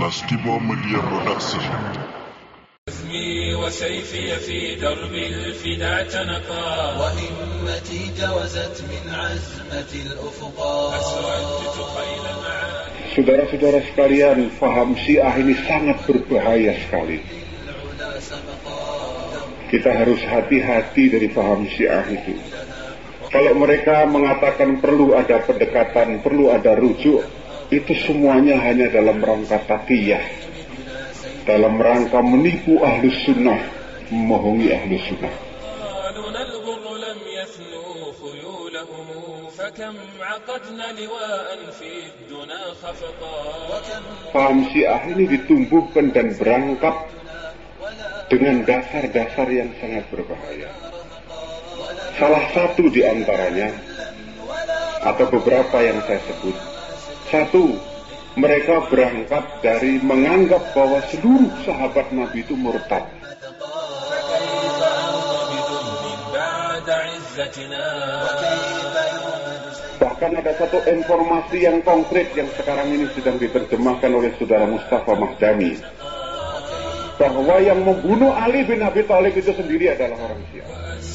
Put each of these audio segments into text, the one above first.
19 di bawah media produksi. عزمي وسيفي في درب الفدا تنقى وهمتي جوزت من عزمة الأفقا أسعدت خيل معاني. Saudara-saudara sekalian, faham Syiah ini sangat berbahaya sekali. Kita harus hati-hati dari faham Syiah itu. Kalau mereka mengatakan perlu ada pendekatan, perlu ada rujuk, itu semuanya hanya dalam rangka taqiyah, dalam rangka menipu ahlus sunnah, membohongi ahlus sunnah. Paham Syiah ini ditumbuhkan dan berangkat dengan dasar-dasar yang sangat berbahaya. Salah satu di antaranya, atau beberapa yang saya sebut, satu, mereka berangkat dari menganggap bahwa seluruh sahabat Nabi itu murtad. Bahkan ada satu informasi yang konkret yang sekarang ini sedang diterjemahkan oleh saudara Mustafa Mahdami, bahwa yang membunuh Ali bin Abi Thalib itu sendiri adalah orang Syiah.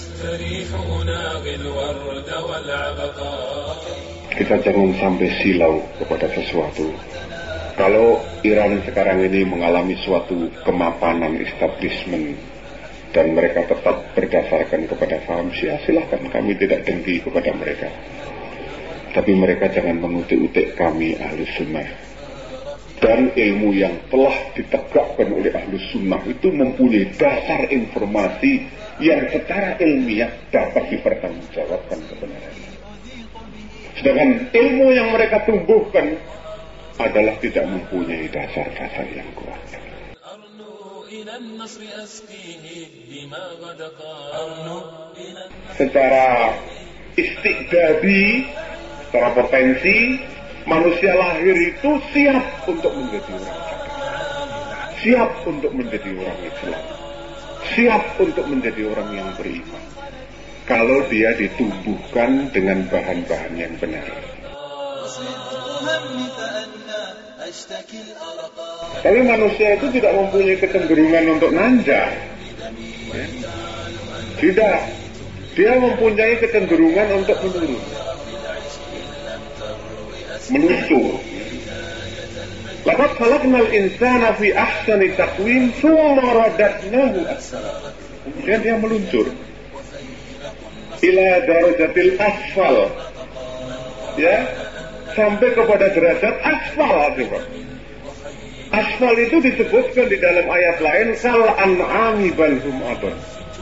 Kita jangan sampai silau kepada sesuatu. Kalau Iran sekarang ini mengalami suatu kemapanan establishment dan mereka tetap berdasarkan kepada faham Syiah, silahkan, kami tidak dengki kepada mereka. Tapi mereka jangan mengutik-utik kami Ahlus Sunnah. Dan ilmu yang telah ditegakkan oleh Ahlus Sunnah itu mempunyai dasar informasi yang secara ilmiah dapat dipertanggungjawabkan kebenarannya. Sedangkan ilmu yang mereka tumbuhkan adalah tidak mempunyai dasar-dasar yang kuat. Secara istiqdadi, secara potensi, manusia lahir itu siap untuk menjadi orang sadar, siap untuk menjadi orang Islam, siap untuk menjadi orang yang beriman, kalau dia ditumbuhkan dengan bahan-bahan yang benar. Tapi manusia itu tidak mempunyai kecenderungan untuk nanjak, ya? Tidak, dia mempunyai kecenderungan untuk menurun, meluncur. Laqad khalaqnal insana fi ahsani taqwim tsumma radadnahu asfala. Kemudian dia meluncur ila darajatil asfal, ya, sampai kepada derajat asfal. Asfal itu disebutkan di dalam ayat lain kal an'ami bal hum adall.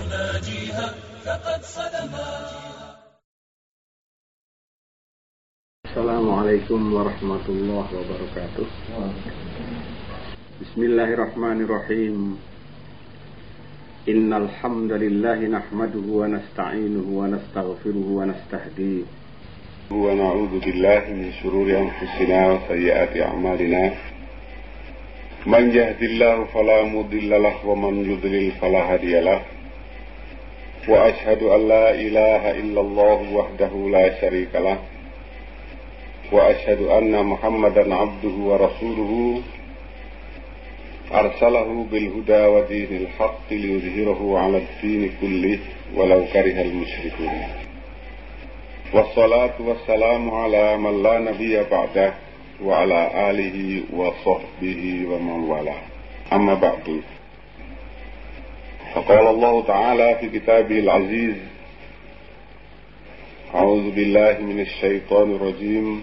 Assalamualaikum warahmatullahi wabarakatuh. Bismillahirrahmanirrahim. Innal hamdalillah nahmaduhu wa nasta'inuhu wa nastaghfiruhu wa nastahdihi wa na'udzu billahi min shururi anfusina wa sayyiati a'malina. Man yahdihillahu fala mudilla lahu wa man yudlil fala hadiya lahu. Wa ashhadu an la ilaha illallah wahdahu la syarika lahu. Wa ashhadu anna Muhammadan abduhu wa rasuluhu arsalahu bil huda wa dinil haqqi liyudhhirahu 'ala ad-din kullih walau karihal musyrikun. Wassalatu wassalamu ala man la nabiyya ba'dah wa ala alihi wa sahbihi wa man wala. Amma ba'du. Faqala Allah ta'ala fi kitabihil aziz, a'udzu billahi minasy syaithanir rajim.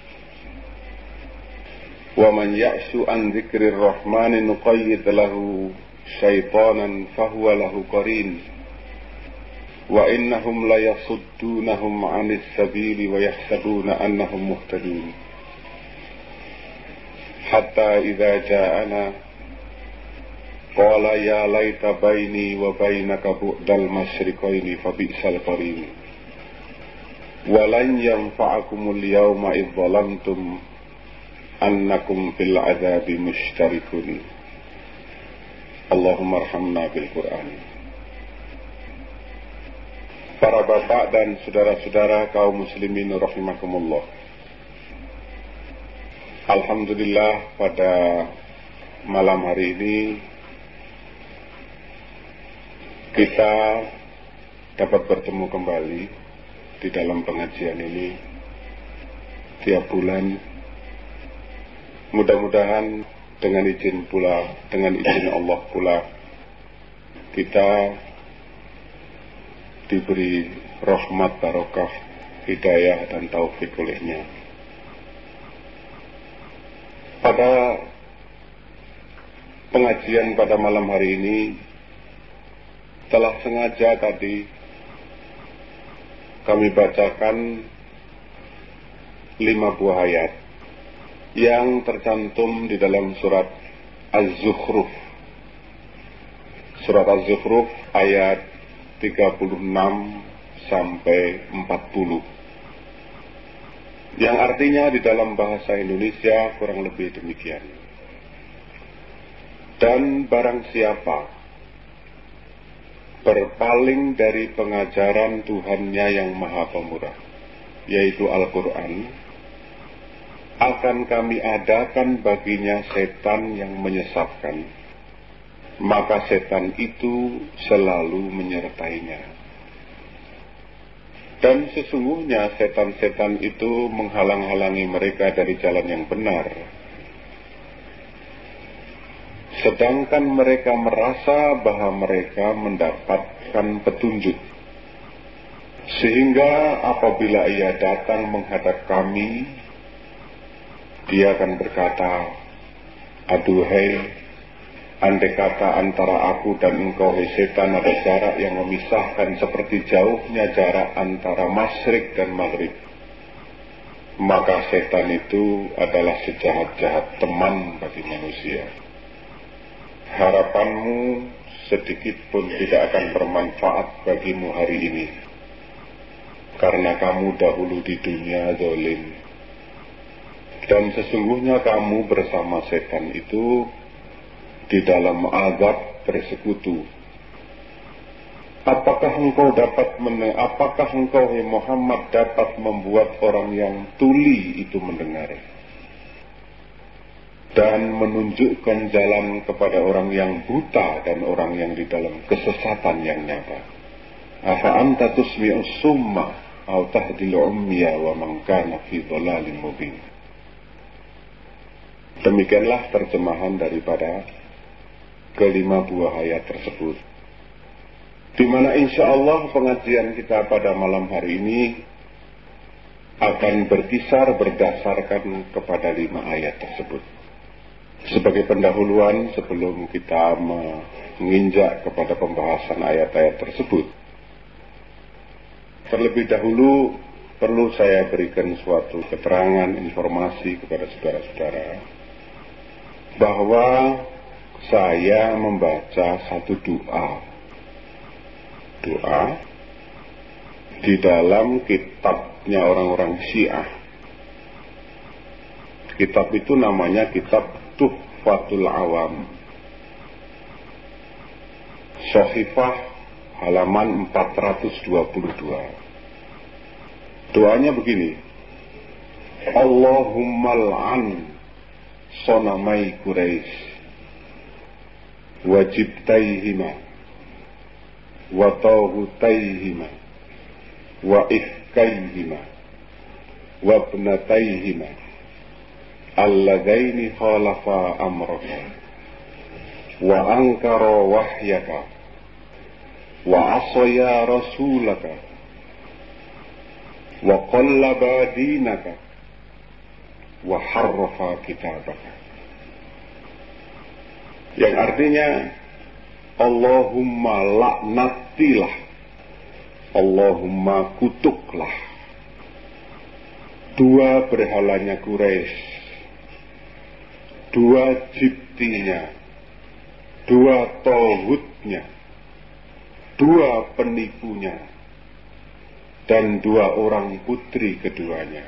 وَمَنْ يَعْشُ عَنْ ذِكْرِ الرَّحْمَنِ نُقَيِّضْ لَهُ شَيْطَانًا فَهُوَ لَهُ قَرِينٌ وَإِنَّهُمْ لَيَصُدُّونَهُمْ عَنِ السَّبِيلِ وَيَحْسَبُونَ أَنَّهُمْ مُهْتَدُونَ حَتَّى إِذَا جَاءَنَا قَالَ يَا لَيْتَ بَيْنِي وَبَيْنَكَ بُعْدَ الْمَشْرِقَيْنِ فَبِئْسَ الْقَرِينُ وَلَنْ يَنْفَعَكُمُ الْيَوْمَ إِذْ ظَلَمْتُمْ annakum fil azabi mushtarikun. Allahumma arhamna bil Quran. Para bapak dan saudara-saudara kaum muslimin rahimakumullah. Alhamdulillah, pada malam hari ini kita dapat bertemu kembali di dalam pengajian ini tiap bulan. Mudah-mudahan dengan izin Allah pula kita diberi rahmat, barokah, hidayah dan taufik olehnya. Pada pengajian pada malam hari ini telah sengaja tadi kami bacakan 5 buah ayat yang tercantum di dalam surat Az-Zukhruf. Surat Az-Zukhruf ayat 36 sampai 40. Yang artinya di dalam bahasa Indonesia kurang lebih demikian. Dan barang siapa berpaling dari pengajaran Tuhannya yang Maha Pemurah, yaitu Al-Quran, akan kami adakan baginya setan yang menyesatkan, maka setan itu selalu menyertainya. Dan sesungguhnya setan-setan itu menghalang-halangi mereka dari jalan yang benar, sedangkan mereka merasa bahwa mereka mendapatkan petunjuk. Sehingga apabila ia datang menghadap kami, dia akan berkata, aduhai, andai kata antara aku dan engkau, hai setan, ada jarak yang memisahkan seperti jauhnya jarak antara masyrik dan maghrib, maka setan itu adalah sejahat-jahat teman bagi manusia. Harapanmu sedikit pun tidak akan bermanfaat bagimu hari ini, karena kamu dahulu di dunia zalim. Dan sesungguhnya kamu bersama setan itu di dalam azab bersekutu. Apakah engkau hai Muhammad dapat membuat orang yang tuli itu mendengar dan menunjukkan jalan kepada orang yang buta dan orang yang di dalam kesesatan yang nyata? Afa anta tusmi'us summa aw tahdil ummiya wa man kana fi dhalalin mubin. Demikianlah terjemahan daripada kelima buah ayat tersebut, di mana insya Allah pengajian kita pada malam hari ini akan berkisar berdasarkan kepada 5 ayat tersebut. Sebagai pendahuluan sebelum kita menginjak kepada pembahasan ayat-ayat tersebut, terlebih dahulu perlu saya berikan suatu keterangan informasi kepada saudara-saudara bahwa saya membaca satu doa di dalam kitabnya orang-orang Syiah. Kitab itu namanya kitab Tuhfatul Awam, Shahifah halaman 422. Doanya begini: Allahumma al'an sonamai Quraisy wajibtaihima wa tawhutaihima wa ifkaihima wa ibnataihima alladaini khalafa amraka wa ankara wahyaka wa asaya rasulaka wa qallaba dinaka wa harrafa kitabaka. Yang artinya, Allahumma laknatilah, Allahumma kutuklah 2 berhalanya Quraisy, 2 jibtinya, 2 tauhidnya, 2 penipunya, dan 2 orang putri keduanya,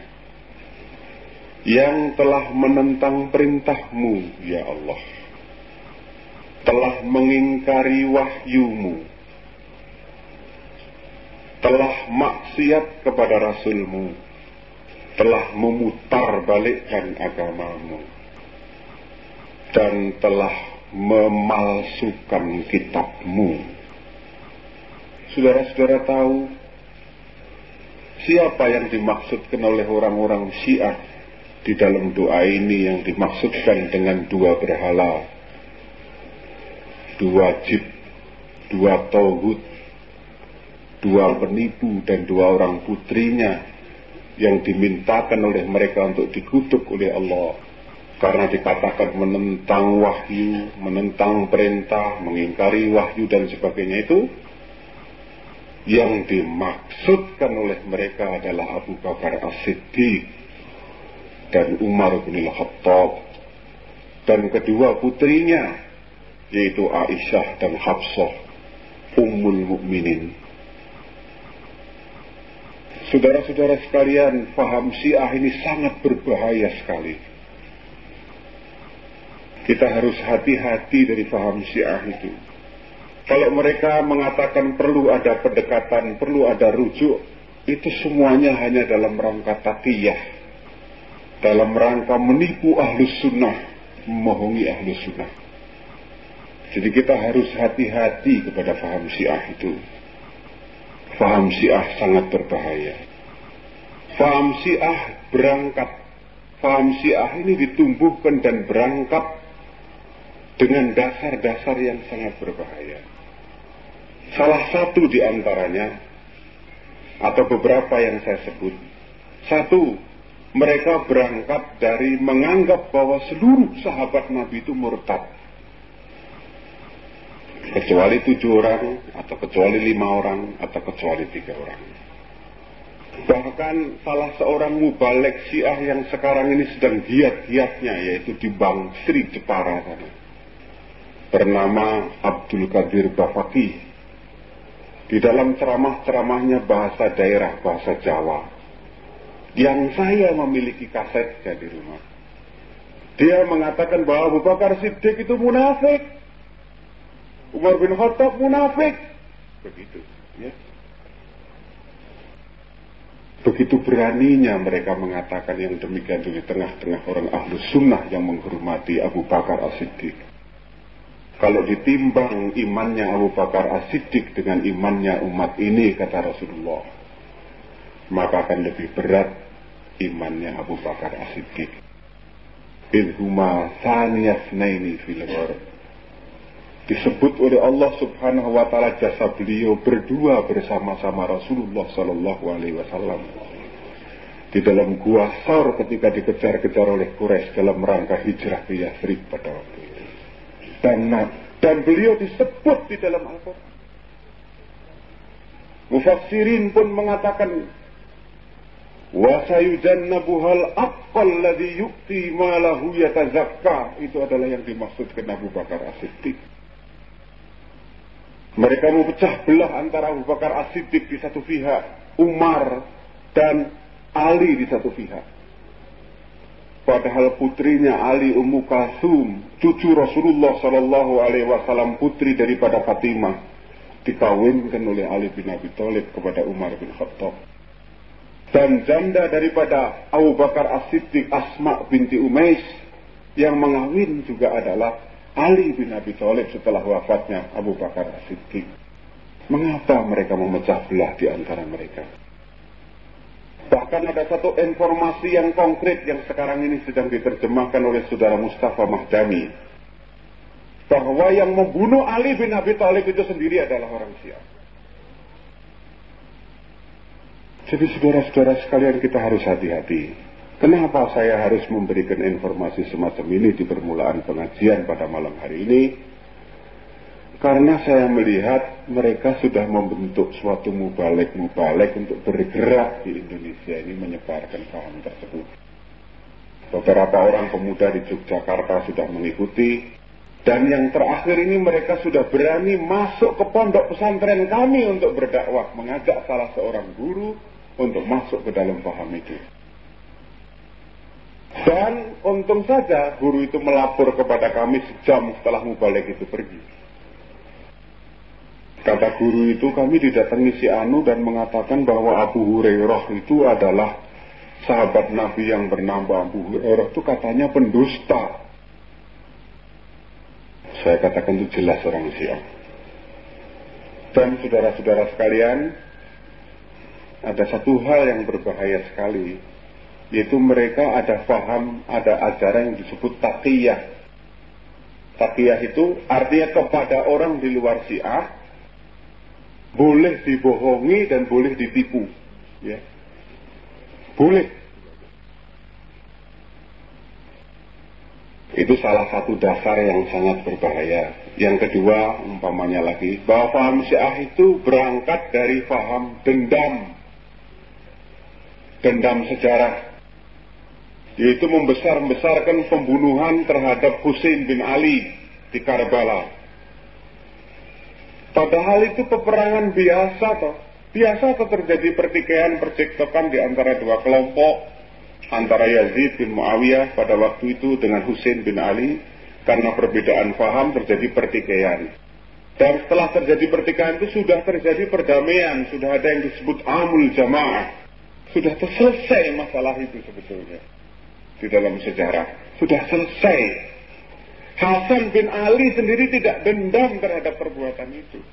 yang telah menentang perintahmu, ya Allah, telah mengingkari wahyumu, telah maksiat kepada Rasulmu, telah memutar balikkan agamamu. dan telah memalsukan kitabmu. Saudara-saudara tahu siapa yang dimaksudkan oleh orang-orang Syiah di dalam doa ini, yang dimaksudkan dengan dua berhala, dua jib, dua tauhid, dua penipu, dan dua orang putrinya yang dimintakan oleh mereka untuk dikutuk oleh Allah karena dikatakan menentang wahyu, menentang perintah, mengingkari wahyu dan sebagainya. Itu yang dimaksudkan oleh mereka adalah Abu Bakar As-Siddiq dan Umar bin Al-Khattab dan kedua putrinya, yaitu Aisyah dan Hafsah Ummul Mukminin. Saudara-saudara sekalian, paham Syiah ini sangat berbahaya sekali. Kita harus hati-hati dari paham Syiah itu. Kalau mereka mengatakan perlu ada pendekatan, perlu ada rujuk, itu semuanya hanya dalam rangka taqiyah, dalam rangka menipu ahlus sunnah, membohongi ahlus sunnah. Jadi kita harus hati-hati kepada paham Syiah itu. Paham Syiah sangat berbahaya. Paham Syiah berangkat. Paham Syiah ini ditumbuhkan dan berangkat dengan dasar-dasar yang sangat berbahaya. Salah satu di antaranya, atau beberapa yang saya sebut. Satu, mereka berangkat dari menganggap bahwa seluruh sahabat Nabi itu murtad, kecuali 7 orang, atau kecuali 5 orang, atau kecuali 3 orang. Bahkan salah seorang mubalek Syiah yang sekarang ini sedang giat-giatnya, yaitu di Bang Sri Jepara sana, bernama Abdul Qadir Bafaqih, di dalam ceramah-ceramahnya bahasa daerah, bahasa Jawa, yang saya memiliki kasetnya di rumah, dia mengatakan bahwa Abu Bakar Siddiq itu munafik, Umar bin Khattab munafik, begitu, ya. Begitu beraninya mereka mengatakan yang demikian di tengah-tengah orang ahlus sunnah yang menghormati Abu Bakar As-Siddiq. Kalau ditimbang imannya Abu Bakar As-Siddiq dengan imannya umat ini, kata Rasulullah, maka akan lebih berat imannya Abu Bakar As-Siddiq. Idhuma thaniyasnaini fil ghar. Disebut oleh Allah Subhanahu wa taala jasa beliau berdua bersama-sama Rasulullah sallallahu alaihi wasallam di dalam gua Saur ketika dikejar-kejar oleh Quraisy dalam rangka hijrah ke Yathrib pada waktu itu. Dan beliau disebut di dalam Al-Quran. Mufassirin pun mengatakan, wa sayujannabuhal aqal ladzi yu'ti malahu yatazakka. Itu adalah yang dimaksudkan Abu Bakar As-Siddiq. Mereka memecah belah antara Abu Bakar As-Siddiq di satu pihak, Umar dan Ali di satu pihak. Padahal putrinya Ali, Ummu Kalsum, cucu Rasulullah sallallahu alaihi wasallam, putri daripada Fatimah, dikawinkan oleh Ali bin Abi Thalib kepada Umar bin Khattab. Dan janda daripada Abu Bakar As-Siddiq, Asma binti Umais, yang mengawin juga adalah Ali bin Abi Thalib setelah wafatnya Abu Bakar As-Siddiq. Mengapa mereka memecah belah di antara mereka? Bahkan ada satu informasi yang konkret yang sekarang ini sedang diterjemahkan oleh saudara Mustafa Mahdami, bahwa yang membunuh Ali bin Abi Thalib itu sendiri adalah orang Syiah. Jadi saudara-saudara sekalian, kita harus hati-hati. Kenapa saya harus memberikan informasi semacam ini di permulaan pengajian pada malam hari ini? Karena saya melihat mereka sudah membentuk suatu mubalek untuk bergerak di Indonesia ini menyebarkan paham tersebut. Beberapa orang pemuda di Yogyakarta sudah mengikuti, dan yang terakhir ini mereka sudah berani masuk ke pondok pesantren kami untuk berdakwah, mengajak salah seorang guru untuk masuk ke dalam paham itu. Dan untung saja guru itu melapor kepada kami sejam setelah mubalek itu pergi. Kata guru itu, kami didatangi si Anu dan mengatakan bahwa Abu Hurairah itu adalah sahabat Nabi yang bernama Abu Hurairah itu katanya pendusta. Saya katakan itu jelas orang Syiah. Dan saudara-saudara sekalian, ada satu hal yang berbahaya sekali, yaitu mereka ada faham, ada ajaran yang disebut taqiyah. Taqiyah itu artinya kepada orang di luar Syiah boleh dibohongi dan boleh ditipu, ya. Boleh. Itu salah satu dasar yang sangat berbahaya. Yang kedua, umpamanya lagi, bahwa faham Syiah itu berangkat dari faham dendam sejarah, yaitu membesar-besarkan pembunuhan terhadap Husain bin Ali di Karbala. Padahal itu peperangan biasa toh. Biasa toh terjadi pertikaian, percekcokan di antara dua kelompok, antara Yazid bin Muawiyah pada waktu itu dengan Husain bin Ali. Karena perbedaan faham terjadi pertikaian. Dan setelah terjadi pertikaian itu sudah terjadi perdamaian, sudah ada yang disebut amul jamaah. Sudah selesai masalah itu sebetulnya. Di dalam sejarah sudah selesai. Hasan bin Ali sendiri tidak dendam terhadap perbuatan itu.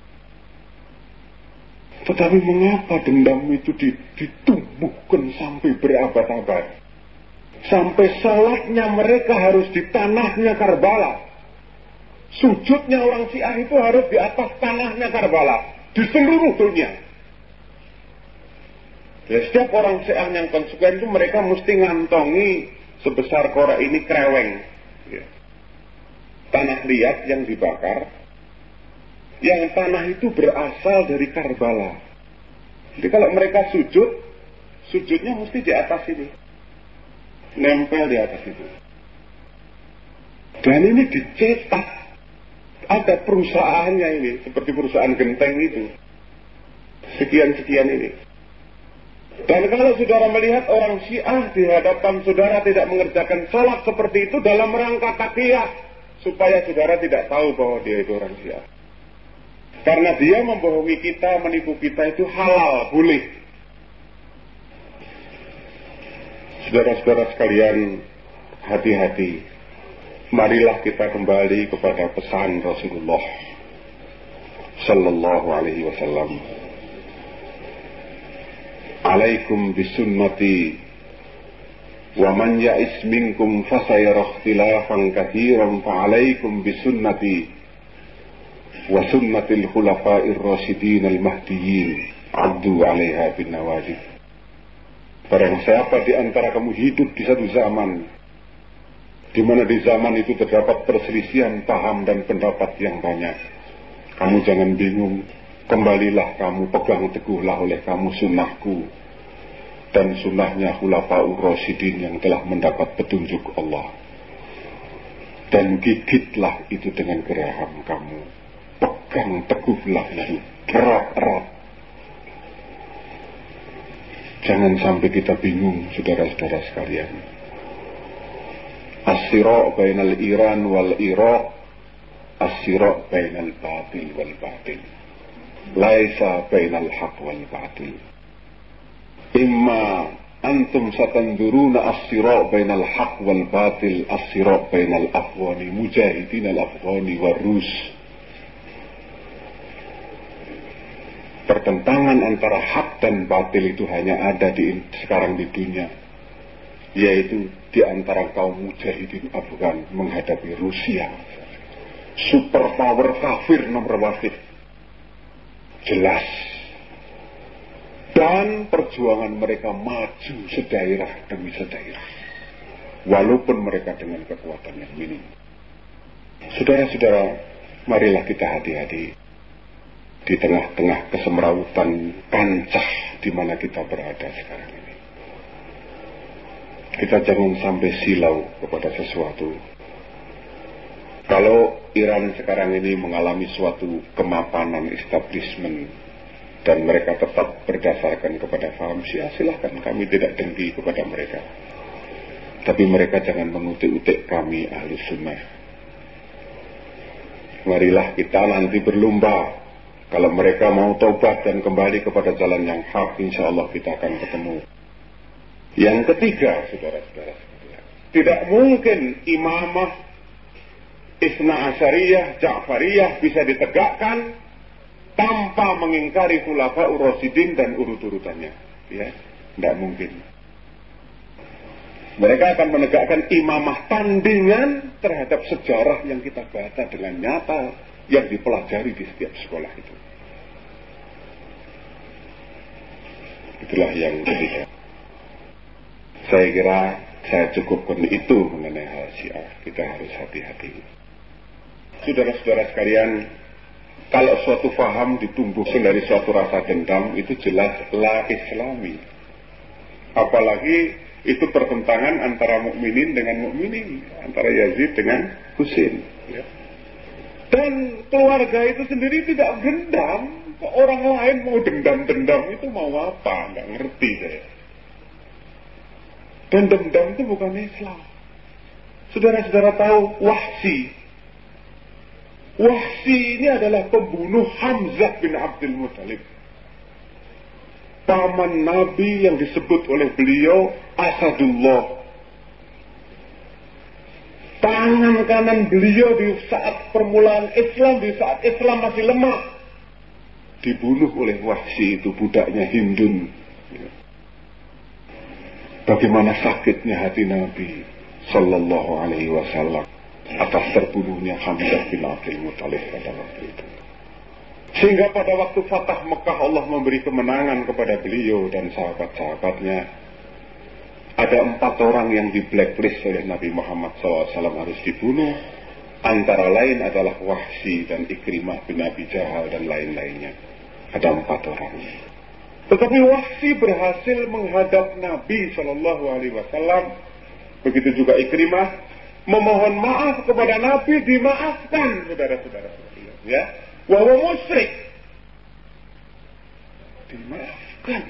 Tetapi mengapa dendam itu ditumbuhkan sampai berabad-abad? Sampai salatnya mereka harus di tanahnya Karbala. Sujudnya orang Syiah itu harus di atas tanahnya Karbala. Di seluruh dunia. Ya, setiap orang Syiah yang konsekuen itu mereka mesti ngantongi sebesar korak ini kreweng. Ya. Tanah liat yang dibakar. Yang tanah itu berasal dari Karbala. Jadi kalau mereka sujudnya mesti di atas ini. Nempel di atas itu. Dan ini dicetak. Ada perusahaannya ini. Seperti perusahaan genteng itu. Sekian-sekian ini. Dan kalau saudara melihat orang Syiah di hadapan saudara tidak mengerjakan salat seperti itu dalam rangka taqiyah, supaya saudara tidak tahu bahwa dia itu orang Syiah. Karena dia membohongi kita, menipu kita itu halal, boleh. Saudara-saudara sekalian, hati-hati. Marilah kita kembali kepada pesan Rasulullah Sallallahu Alaihi Wasallam. Alaikum bisunnati wa man ya'is minkum fasayara ikhtilafan katsiran fa alaikum bisunnati wa sunnatil khulafa'ir rasyidin al-mahdiyyin 'addu 'alaiha bin nawajid. Barang siapa di antara kamu hidup di satu zaman di mana di zaman itu terdapat perselisihan paham dan pendapat yang banyak, kamu jangan bingung. Kembalilah kamu, pegang teguhlah oleh kamu sunnahku dan sunnahnya khulafa'ur rasyidin yang telah mendapat petunjuk Allah. Dan gigitlah itu dengan geraham kamu. Pegang teguhlah itu erat-erat. Jangan sampai kita bingung, saudara-saudara sekalian. As-sira' bainal Iran wal Iraq, as-sira' bainal batil wal batil. Laisa bainal haq wal batil. Imma antum satanduruna as-sira' bainal haq wal batil, as-sira' bainal afghani mujahidin al-afghani war Rus. Pertentangan antara hak dan batil itu hanya ada sekarang di dunia, yaitu di antara kaum mujahidin Afgan menghadapi Rusia, superpower kafir nomor wahid. Jelas. Dan perjuangan mereka maju sedaerah demi sedaerah, walaupun mereka dengan kekuatan yang minim. Saudara-saudara, marilah kita hati-hati di tengah-tengah kesemrawutan kancah di mana kita berada sekarang ini. Kita jangan sampai silau kepada sesuatu. Kalau Iran sekarang ini mengalami suatu kemapanan establishment dan mereka tetap berdasarkan kepada faham Syiah, silahkan, kami tidak dengki kepada mereka. Tapi mereka jangan mengutik-utik kami Ahlus Sunnah. Marilah kita nanti berlomba. Kalau mereka mau taubat dan kembali kepada jalan yang hak, insya Allah kita akan ketemu. Yang ketiga, saudara-saudara sekalian, tidak mungkin imamah Isna Asyariyah, Ja'fariyah bisa ditegakkan tanpa mengingkari Khulafaur Rasyidin dan urut-urutannya. Ya, tidak mungkin. Mereka akan menegakkan imamah tandingan terhadap sejarah yang kita baca dengan nyata yang dipelajari di setiap sekolah itu. Itulah yang ketiga. Saya kira saya cukupkan itu mengenai hal Syiah. Kita harus hati-hati. Saudara-saudara sekalian, kalau suatu faham ditumbuhkan dari suatu rasa dendam, itu jelas la islami. Apalagi itu pertentangan antara mukminin dengan mukminin, antara Yazid dengan Husain. Ya. Dan keluarga itu sendiri tidak dendam. Orang lain mau dendam-dendam itu mau apa? Nggak ngerti saya. Dan dendam itu bukan Islam. Saudara-saudara tahu Wahsy ini adalah pembunuh Hamzah bin Abdul Muthalib. Paman Nabi yang disebut oleh beliau Asadullah. Tangan kanan beliau di saat permulaan Islam, di saat Islam masih lemah, dibunuh oleh Wahsy itu, budaknya Hindun. Bagaimana sakitnya hati Nabi Sallallahu Alaihi Wasallam atas terbunuhnya Hamzah bin Abdul Muthalib pada waktu itu. Sehingga pada waktu Fatah Mekah Allah memberi kemenangan kepada beliau dan sahabat-sahabatnya. Ada 4 orang yang di blacklist oleh Nabi Muhammad SAW harus dibunuh. Antara lain adalah Wahsy dan Ikrimah bin Abi Jahal dan lain-lainnya. Ada 4 orang. Tetapi Wahsy berhasil menghadap Nabi SAW. Begitu juga Ikrimah. Memohon maaf kepada Nabi, dimaafkan, saudara-saudara. Ya, wahwa musyrik, dimaafkan.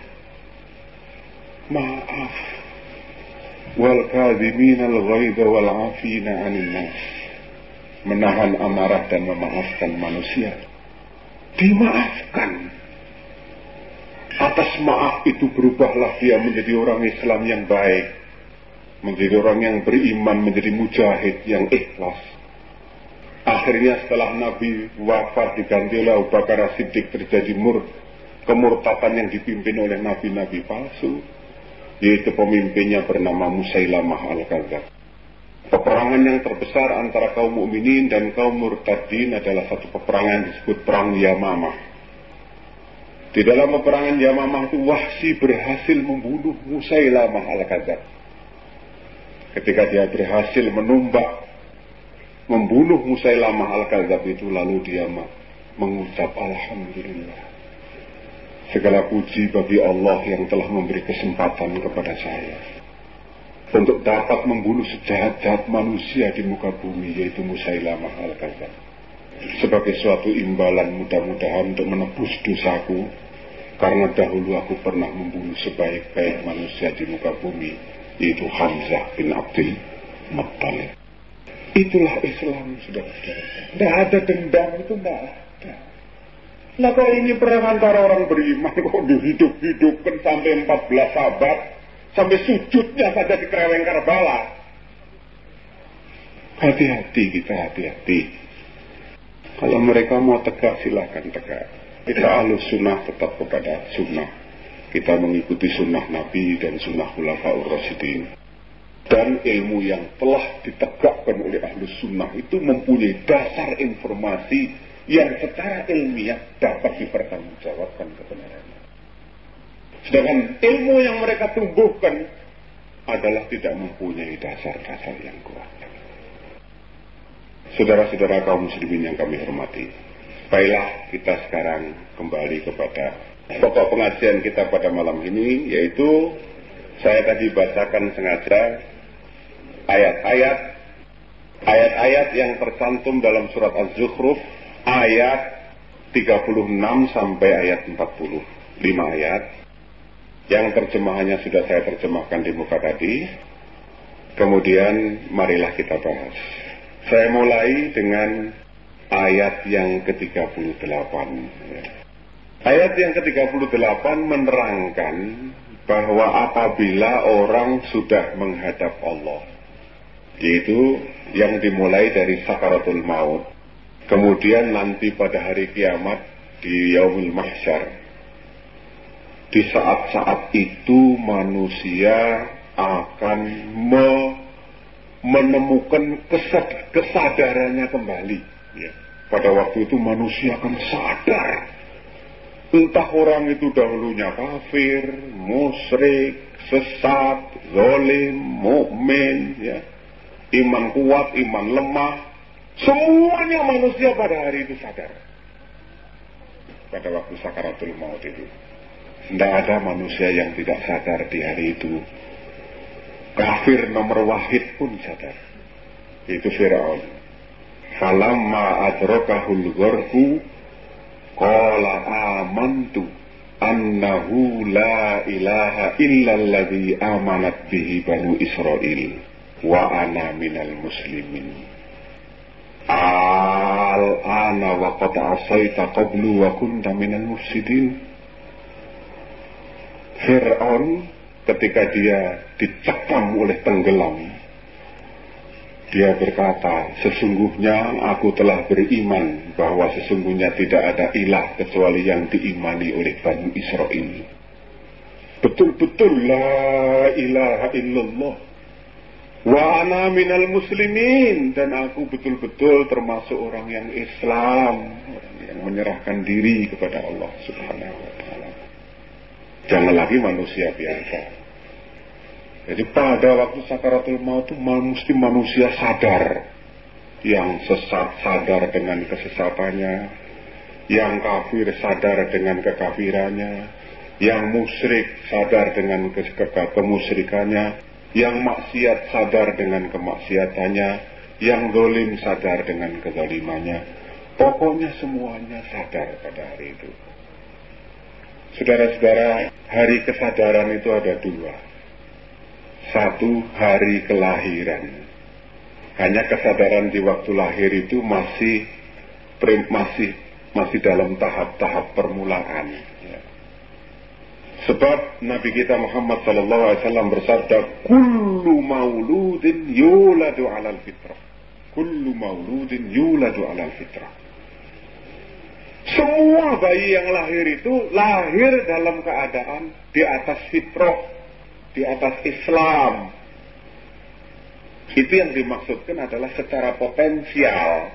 Maaf. Wal kadhimin al ghaidha wal 'afina 'anil nas. Menahan amarah dan memaafkan manusia. Dimaafkan. Atas maaf itu berubahlah dia menjadi orang Islam yang baik. Menjadi orang yang beriman, menjadi mujahid yang ikhlas. Akhirnya setelah Nabi wafat diganti oleh Abu Bakar As-Siddiq, terjadi kemurtadan yang dipimpin oleh nabi-nabi palsu, yaitu pemimpinnya bernama Musailamah Al-Kadzdzab. Peperangan yang terbesar antara kaum mukminin dan kaum murtadin adalah satu peperangan yang disebut Perang Yamamah. Di dalam peperangan Yamamah itu Wahsy berhasil membunuh Musailamah Al-Kadzdzab. Ketika dia berhasil membunuh Musailamah Al-Kadzdzab itu, lalu dia mengucap Alhamdulillah. Segala puji bagi Allah yang telah memberi kesempatan kepada saya untuk dapat membunuh sejahat-jahat manusia di muka bumi, yaitu Musailamah Al-Kadzdzab. Sebagai suatu imbalan mudah-mudahan untuk menebus dosaku, karena dahulu aku pernah membunuh sebaik-baik manusia di muka bumi, yaitu Hamzah bin Abdul Muthalib. Itulah Islam, saudara-saudara. Tidak ada dendam, itu tidak ada. Nah, kalau ini perang antara orang beriman, kok dihidup-hidupkan sampai 14 abad, sampai sujudnya saja di Kreweng Karbala. Hati-hati kita, hati-hati. Kalau mereka mau tegak, silahkan tegak. Kita Ahlus Sunnah tetap kepada sunnah. Kita mengikuti sunnah Nabi dan sunnah Khulafaur Rasyidin. Dan ilmu yang telah ditegakkan oleh Ahlus Sunnah itu mempunyai dasar informasi yang secara ilmiah dapat dipertanggungjawabkan kebenarannya. Sedangkan ilmu yang mereka tumbuhkan adalah tidak mempunyai dasar-dasar yang kuat. Saudara-saudara kaum muslimin yang kami hormati, baiklah kita sekarang kembali kepada pokok pengajian kita pada malam ini, yaitu saya tadi bacakan sengaja ayat-ayat yang tercantum dalam surat Az-Zukhruf, ayat 36 sampai ayat 40. 5 ayat yang terjemahannya sudah saya terjemahkan di muka tadi. Kemudian marilah kita bahas. Saya mulai dengan ayat yang ke-38. Ayat yang ke-38 menerangkan bahwa apabila orang sudah menghadap Allah, yaitu yang dimulai dari sakaratul maut, kemudian nanti pada hari kiamat di yaumul mahsyar. Di saat-saat itu manusia akan menemukan kesadarannya kembali, ya. Pada waktu itu manusia akan sadar, entah orang itu dahulunya kafir, musyrik, sesat, zalim, mukmin, ya, iman kuat, iman lemah, semuanya manusia pada hari itu sadar. Pada waktu sakaratul maut itu, tidak ada manusia yang tidak sadar di hari itu. Kafir nomor wahid pun sadar, itu Fir'aun. Falamma adrakahul gharqu qala amantu annahu la ilaha illalladzi amanat bihi banu Israil wa ana minal muslimin. Al-ana wa qad asaita qablu wa kunta minal mufsidin. Fir'aun ketika dia dicekam oleh tenggelam, dia berkata, sesungguhnya aku telah beriman bahwa sesungguhnya tidak ada ilah kecuali yang diimani oleh Bani Israel. Betul-betul la ilaha illallah wa ana minal muslimin, dan aku betul-betul termasuk orang yang Islam, orang yang menyerahkan diri kepada Allah Subhanahu wa ta'ala. Jangan lagi manusia biasa. Jadi pada waktu sakaratul maut itu mesti manusia sadar. Yang sesat sadar dengan kesesatannya, yang kafir sadar dengan kekafirannya, yang musyrik sadar dengan kemusyrikannya, yang maksiat sadar dengan kemaksiatannya, yang zalim sadar dengan kezalimannya. Pokoknya semuanya sadar pada hari itu. Saudara-saudara, hari kesadaran itu ada dua. Satu, hari kelahiran. Hanya kesadaran di waktu lahir itu masih dalam tahap-tahap permulaan, ya. Sebab Nabi kita Muhammad SAW bersabda, kullu mauludin yuladu alal fitrah. Kullu mauludin yuladu alal fitrah. Semua bayi yang lahir itu lahir dalam keadaan di atas fitrah, di atas Islam. Itu yang dimaksudkan adalah secara potensial.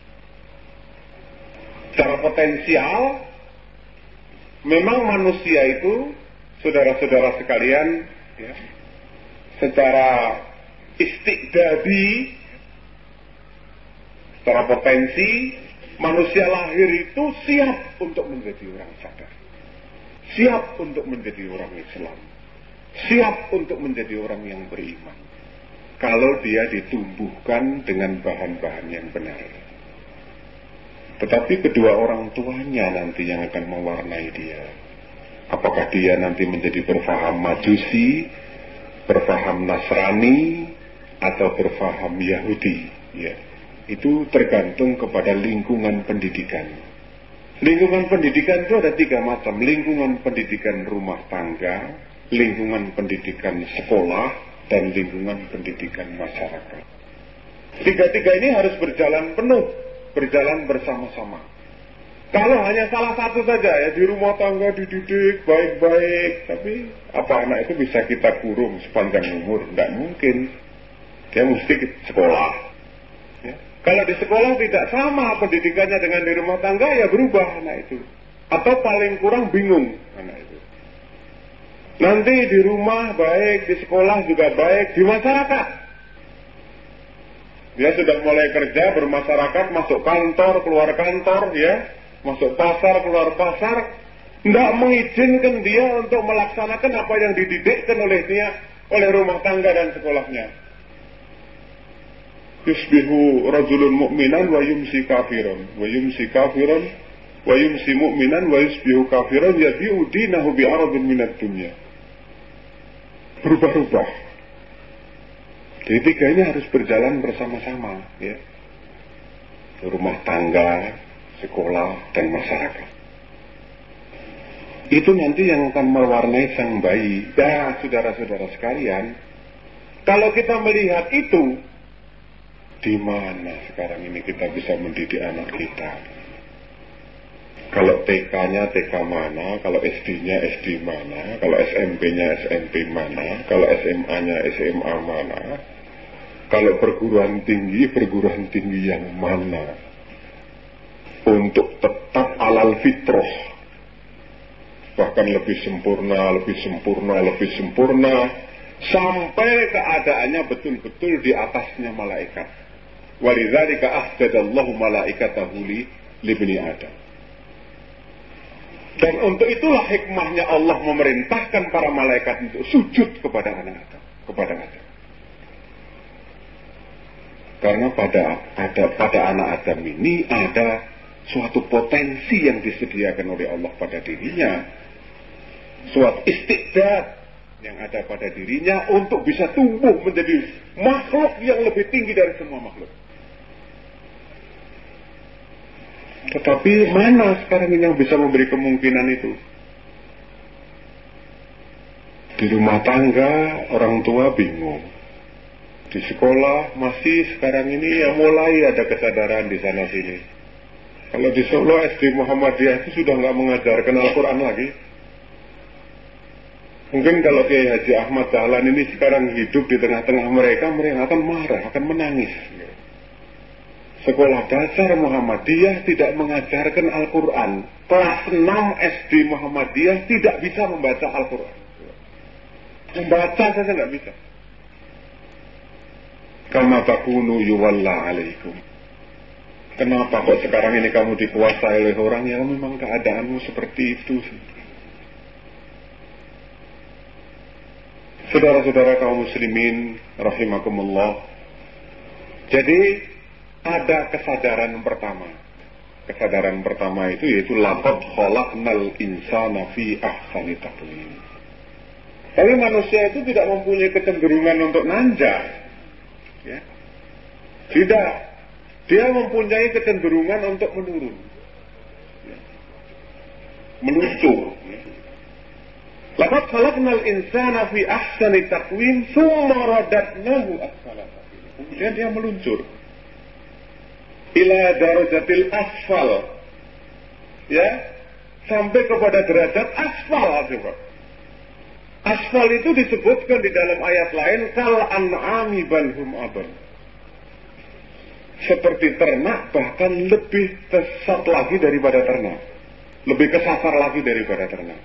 Secara potensial, memang manusia itu, saudara-saudara sekalian, ya, secara istiqdadi, secara potensi, manusia lahir itu siap untuk menjadi orang sadar, siap untuk menjadi orang Islam, siap untuk menjadi orang yang beriman, kalau dia ditumbuhkan dengan bahan-bahan yang benar. Tetapi kedua orang tuanya nanti yang akan mewarnai dia. Apakah dia nanti menjadi berfaham Majusi, berfaham Nasrani, atau berfaham Yahudi, ya. Itu tergantung kepada lingkungan pendidikan. Lingkungan pendidikan itu ada tiga macam. Lingkungan pendidikan rumah tangga, lingkungan pendidikan sekolah, dan lingkungan pendidikan masyarakat. Tiga-tiga ini harus berjalan penuh, berjalan bersama-sama. Kalau hanya salah satu saja, ya, di rumah tangga dididik baik-baik, tapi apa anak itu bisa kita kurung sepanjang umur? Tidak mungkin. Dia mesti sekolah, ya. Kalau di sekolah tidak sama pendidikannya dengan di rumah tangga, ya berubah anak itu. Atau paling kurang bingung anak itu. Nanti di rumah baik, di sekolah juga baik, di masyarakat. Dia sudah mulai kerja, bermasyarakat, masuk kantor, keluar kantor, ya, masuk pasar, keluar pasar, tidak mengizinkan dia untuk melaksanakan apa yang dididikkan oleh dia, oleh rumah tangga dan sekolahnya. Yusbihu rajulun mu'minan wa yumsi kafiran, wa yumsi kafiran, wa yumsi mu'minan wa yusbihu kafiran, yabi'u dinahu bi'aradun minat dunya. Berubah-ubah. Jadi tiga ini harus berjalan bersama-sama, ya. Rumah tangga, sekolah, dan masyarakat. Itu nanti yang akan mewarnai sang bayi. Ya, saudara-saudara sekalian, kalau kita melihat itu, Di mana sekarang ini kita bisa mendidik anak kita? Kalau TK-nya TK mana, kalau SD-nya SD mana, kalau SMP-nya SMP mana, kalau SMA-nya SMA mana, kalau perguruan tinggi yang mana, untuk tetap alal fitrah, bahkan lebih sempurna, sampai keadaannya betul-betul di atasnya malaikat. Walidzalika ahjadallahu malaikatahu li bani Adam. Dan untuk itulah hikmahnya Allah memerintahkan para malaikat untuk sujud kepada anak Adam, Karena pada anak Adam ini ada suatu potensi yang disediakan oleh Allah pada dirinya, suatu istiqdad yang ada pada dirinya untuk bisa tumbuh menjadi makhluk yang lebih tinggi dari semua makhluk. Tetapi mana sekarang ini yang bisa memberi kemungkinan itu? Di rumah tangga orang tua bingung. Di sekolah masih sekarang ini ya mulai ada kesadaran di sana sini. Kalau di Solo SD Muhammadiyah itu sudah nggak mengajarkan Al-Quran lagi. Mungkin kalau Kiai Haji Ahmad Dahlan ini sekarang hidup di tengah-tengah mereka akan marah, akan menangis. Sekolah dasar Muhammadiyah tidak mengajarkan Al-Quran. Kelas 6 SD Muhammadiyah tidak bisa membaca Al-Quran. Membaca saja nggak bisa. Kama takunu yuwalla alaikum. Kenapa kok sekarang ini kamu dikuasai oleh orang yang memang keadaanmu seperti itu? Saudara-saudara kaum muslimin rahimakumullah. Jadi ada kesadaran pertama. Kesadaran pertama itu yaitu laqad khalaqnal insana fi ahsani taqwim. Tapi manusia itu tidak mempunyai kecenderungan untuk nanjak. Ya. Tidak. Dia mempunyai kecenderungan untuk menurun. Ya. Meluncur. Ya. Laqad khalaqnal insana fi ahsani taqwim tsumma radadnahu asfala safilin. Kemudian dia meluncur ila darajatil asfal, ya, sampai kepada derajat asfal. Coba. Asfal itu disebutkan di dalam ayat lain kal an'ami bal hum adall. Seperti ternak, bahkan lebih sesat lagi daripada ternak, lebih kesasar lagi daripada ternak.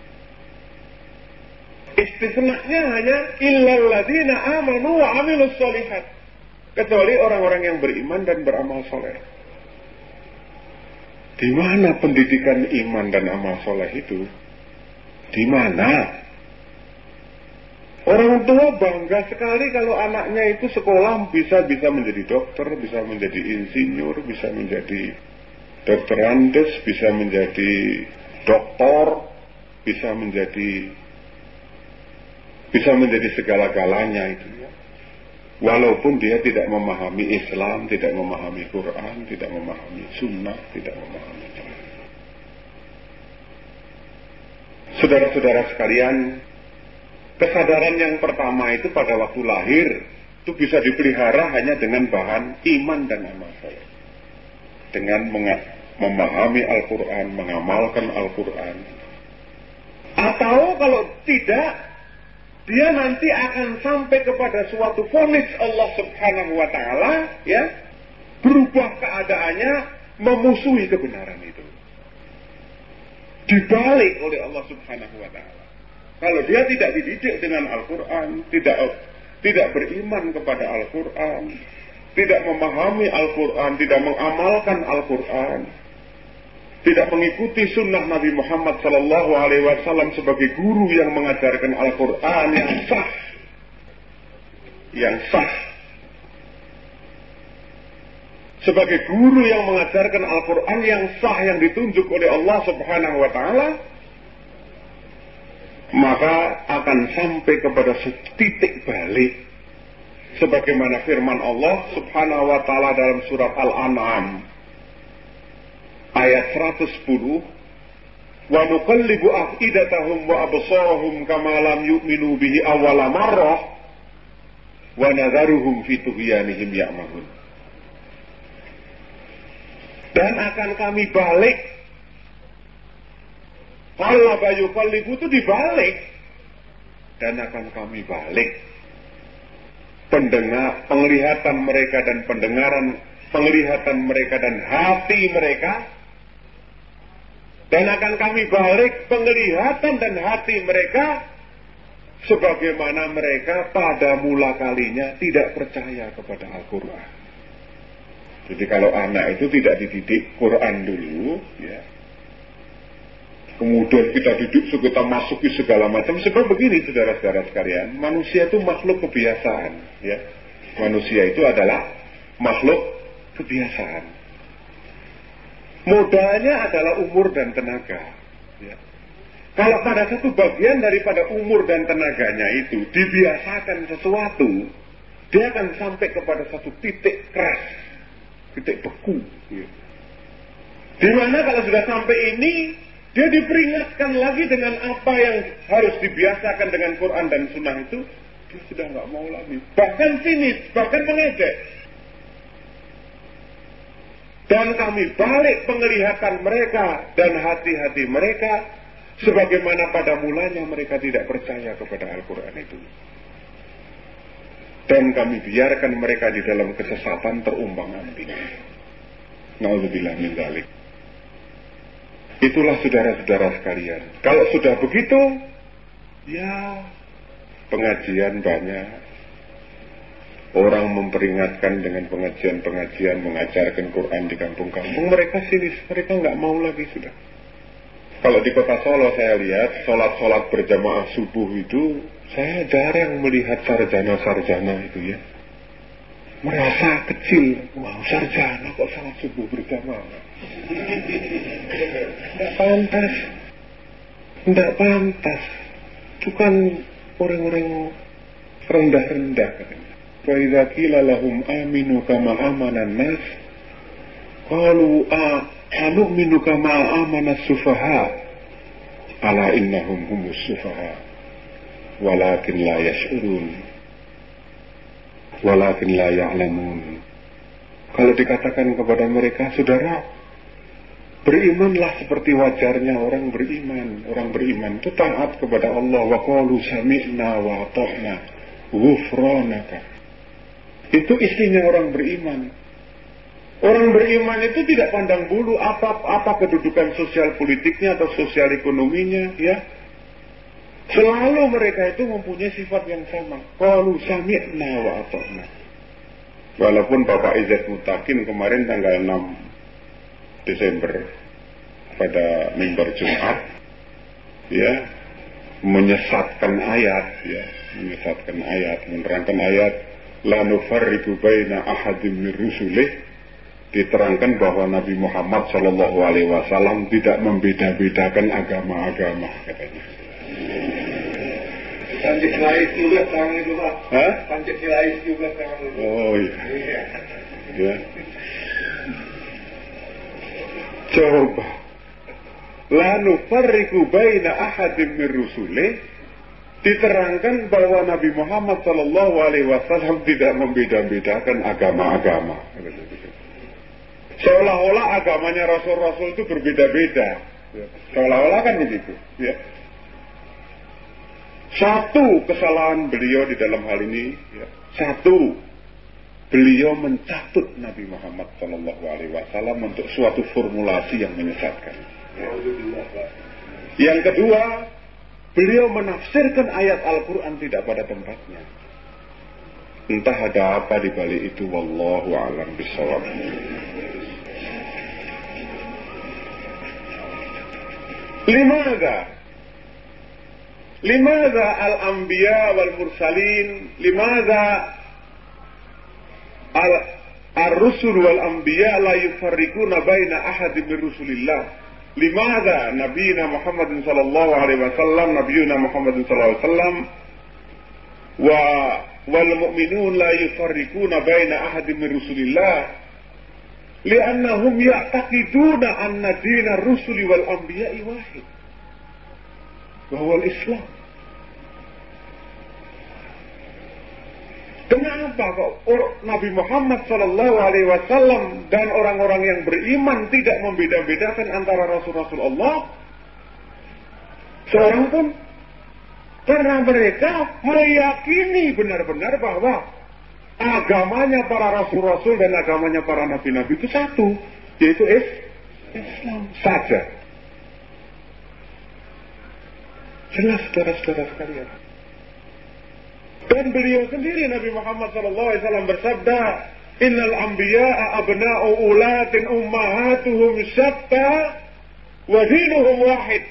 Istisnanya hanya illal ladzina amanu wa amilus sholihat, kecuali orang-orang yang beriman dan beramal soleh. Di mana pendidikan iman dan amal soleh itu? Di mana? Orang tua bangga sekali kalau anaknya itu sekolah bisa menjadi dokter, bisa menjadi insinyur, bisa menjadi dokter andes, bisa menjadi doktor, bisa menjadi segala-galanya itu. Walaupun dia tidak memahami Islam, tidak memahami Quran, tidak memahami Sunnah, tidak memahami. Saudara-saudara sekalian, kesadaran yang pertama itu pada waktu lahir itu bisa dipelihara hanya dengan bahan iman dan amal soleh. Dengan memahami Al-Quran, mengamalkan Al-Quran. Atau kalau tidak, dia nanti akan sampai kepada suatu vonis Allah Subhanahu wa Ta'ala, ya, berubah keadaannya, memusuhi kebenaran itu, dibalik oleh Allah Subhanahu wa Ta'ala. Kalau dia tidak dididik dengan Al-Quran, tidak beriman kepada Al-Quran, tidak memahami Al-Quran, tidak mengamalkan Al-Quran, tidak mengikuti sunnah Nabi Muhammad Sallallahu Alaihi Wasallam sebagai guru yang mengajarkan Al-Quran yang sah, sebagai guru yang mengajarkan Al-Quran yang sah, yang ditunjuk oleh Allah Subhanahu Wa Taala, maka akan sampai kepada titik balik, sebagaimana firman Allah Subhanahu Wa Taala dalam surat Al-An'am ayat 110, wa nuqallibu afidatahum wa absarahum kama lam yu'minu bihi awwala marrah wa nadharuhum fi tughyanihim ya'mahun. Dan akan kami balik. Kalau bayu kalibu itu dibalik. Dan akan kami balik. Penglihatan mereka dan penglihatan mereka dan hati mereka. Dan akan kami balik penglihatan dan hati mereka sebagaimana mereka pada mula kalinya tidak percaya kepada Al-Quran. Jadi kalau anak itu tidak dididik Quran dulu, ya, kemudian kita didik, kita masuki segala macam. Sebab begini, saudara-saudara sekalian, manusia itu makhluk kebiasaan, ya. Manusia itu adalah makhluk kebiasaan. Modalnya adalah umur dan tenaga, ya. Kalau pada satu bagian daripada umur dan tenaganya itu dibiasakan sesuatu, dia akan sampai kepada satu titik keras, titik beku. Ya. Dimana kalau sudah sampai ini, dia diperingatkan lagi dengan apa yang harus dibiasakan dengan Quran dan Sunnah itu, dia sudah nggak mau lagi. Bahkan sinis, bahkan mengejek. Dan kami balik penglihatan mereka dan hati-hati mereka, sebagaimana pada mulanya mereka tidak percaya kepada Al-Quran itu. Dan kami biarkan mereka di dalam kesesatan terumbang-ambing. Na'udzubillah min dzalik. Itulah saudara-saudara sekalian. Kalau sudah begitu, ya pengajian banyak. Orang memperingatkan dengan pengajian-pengajian, mengajarkan Quran di kampung-kampung. Mereka sinis, mereka nggak mau lagi sudah. Kalau di kota Solo saya lihat, sholat-sholat berjamaah subuh itu, saya jarang melihat sarjana-sarjana itu ya. Merasa kecil, wow sarjana kok sholat subuh berjamaah. Tidak pantas. Tidak pantas. Itu kan orang-orang rendah-rendah katanya. Wa idza qila lahum aminu kama amanan nas qalu anu'minu kama amana as-sufaha ala innahum humus sufaha walakin la yash'urun walakin la ya'lamun. Kalau dikatakan kepada mereka, saudara, berimanlah seperti wajarnya orang beriman. Orang beriman itu taat kepada Allah. Wa qalu sami'na wa ata'na ghufranaka. Itu istinya orang beriman. Orang beriman itu tidak pandang bulu apa kedudukan sosial politiknya atau sosial ekonominya, ya. Selalu mereka itu mempunyai sifat yang sama. Qalu sami'na wa ata'na. Walaupun Bapak Izzat Mutakin kemarin tanggal 6 Desember pada mimbar Jumat, ya, menyesatkan ayat, ya, menerangkan ayat la nufarriqu baina ahadin min rusulih, diterangkan bahwa Nabi Muhammad sallallahu alaihi wasallam tidak membeda-bedakan agama-agama katanya. Pancasilais juga sekarang itu Pak. Hah? Pancasilais juga sekarang itu. Oh iya. Ya. Coba. La nufarriqu baina ahadin min rusulih, diterangkan bahwa Nabi Muhammad sallallahu alaihi wasallam tidak membeda-bedakan agama-agama. Seolah-olah agamanya rasul-rasul itu berbeda-beda. Seolah-olah kan begitu, ya. Satu kesalahan beliau di dalam hal ini, ya. Satu, beliau mencatut Nabi Muhammad sallallahu alaihi wasallam untuk suatu formulasi yang menyesatkan. Ya. Yang kedua, beliau menafsirkan ayat Al-Quran tidak pada tempatnya. Entah ada apa di balik itu, wallahu a'lam bishawab. Limadha al-anbiya wal mursalin, limadha ar-rusul wal anbiya la yufarriquna baina ahadin min rusulillah. Limadha Nabiyina Muhammadin sallallahu alaihi wasallam, Nabiyuna Muhammadin sallallahu alaihi wasallam wal mu'minun la yufarriquna baina ahadin min rusulillah, li'annahum ya'taqiduna anna dina rusuli wal anbiya'i wahid wa huwa al-Islam. Kenapa kok Nabi Muhammad Shallallahu Alaihi Wasallam dan orang-orang yang beriman tidak membeda-bedakan antara Rasul-Rasul Allah seorang pun? Karena mereka meyakini benar-benar bahwa agamanya para Rasul-Rasul dan agamanya para Nabi-Nabi itu satu, yaitu Islam saja. Jelas saudara-saudara sekalian. Dan beliau sendiri Nabi Muhammad SAW bersabda, Innal anbiya'a abna'u ulatin ummahatuhum syatta wa dinuhum wahid.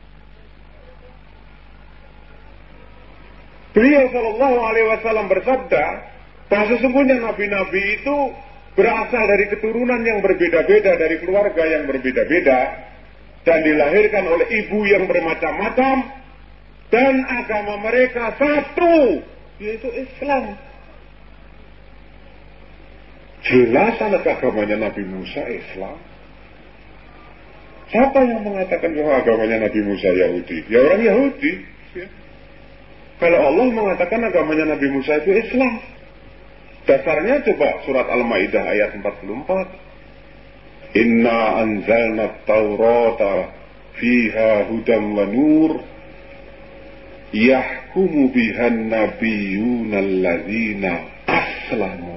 Beliau SAW bersabda bahwa sesungguhnya nabi-nabi itu berasal dari keturunan yang berbeda-beda, dari keluarga yang berbeda-beda, dan dilahirkan oleh ibu yang bermacam-macam, dan agama mereka satu, yaitu Islam. Jelas anak agamanya Nabi Musa Islam. Siapa yang mengatakan bahwa agamanya Nabi Musa Yahudi? Ya orang Yahudi. Ya. Kalau Allah mengatakan agamanya Nabi Musa itu Islam, dasarnya coba surat Al-Maidah ayat 44. Inna anzalna at-taurata fiha hudan wa nur yahkumu bihan nabiyyuna alladzina aslamu.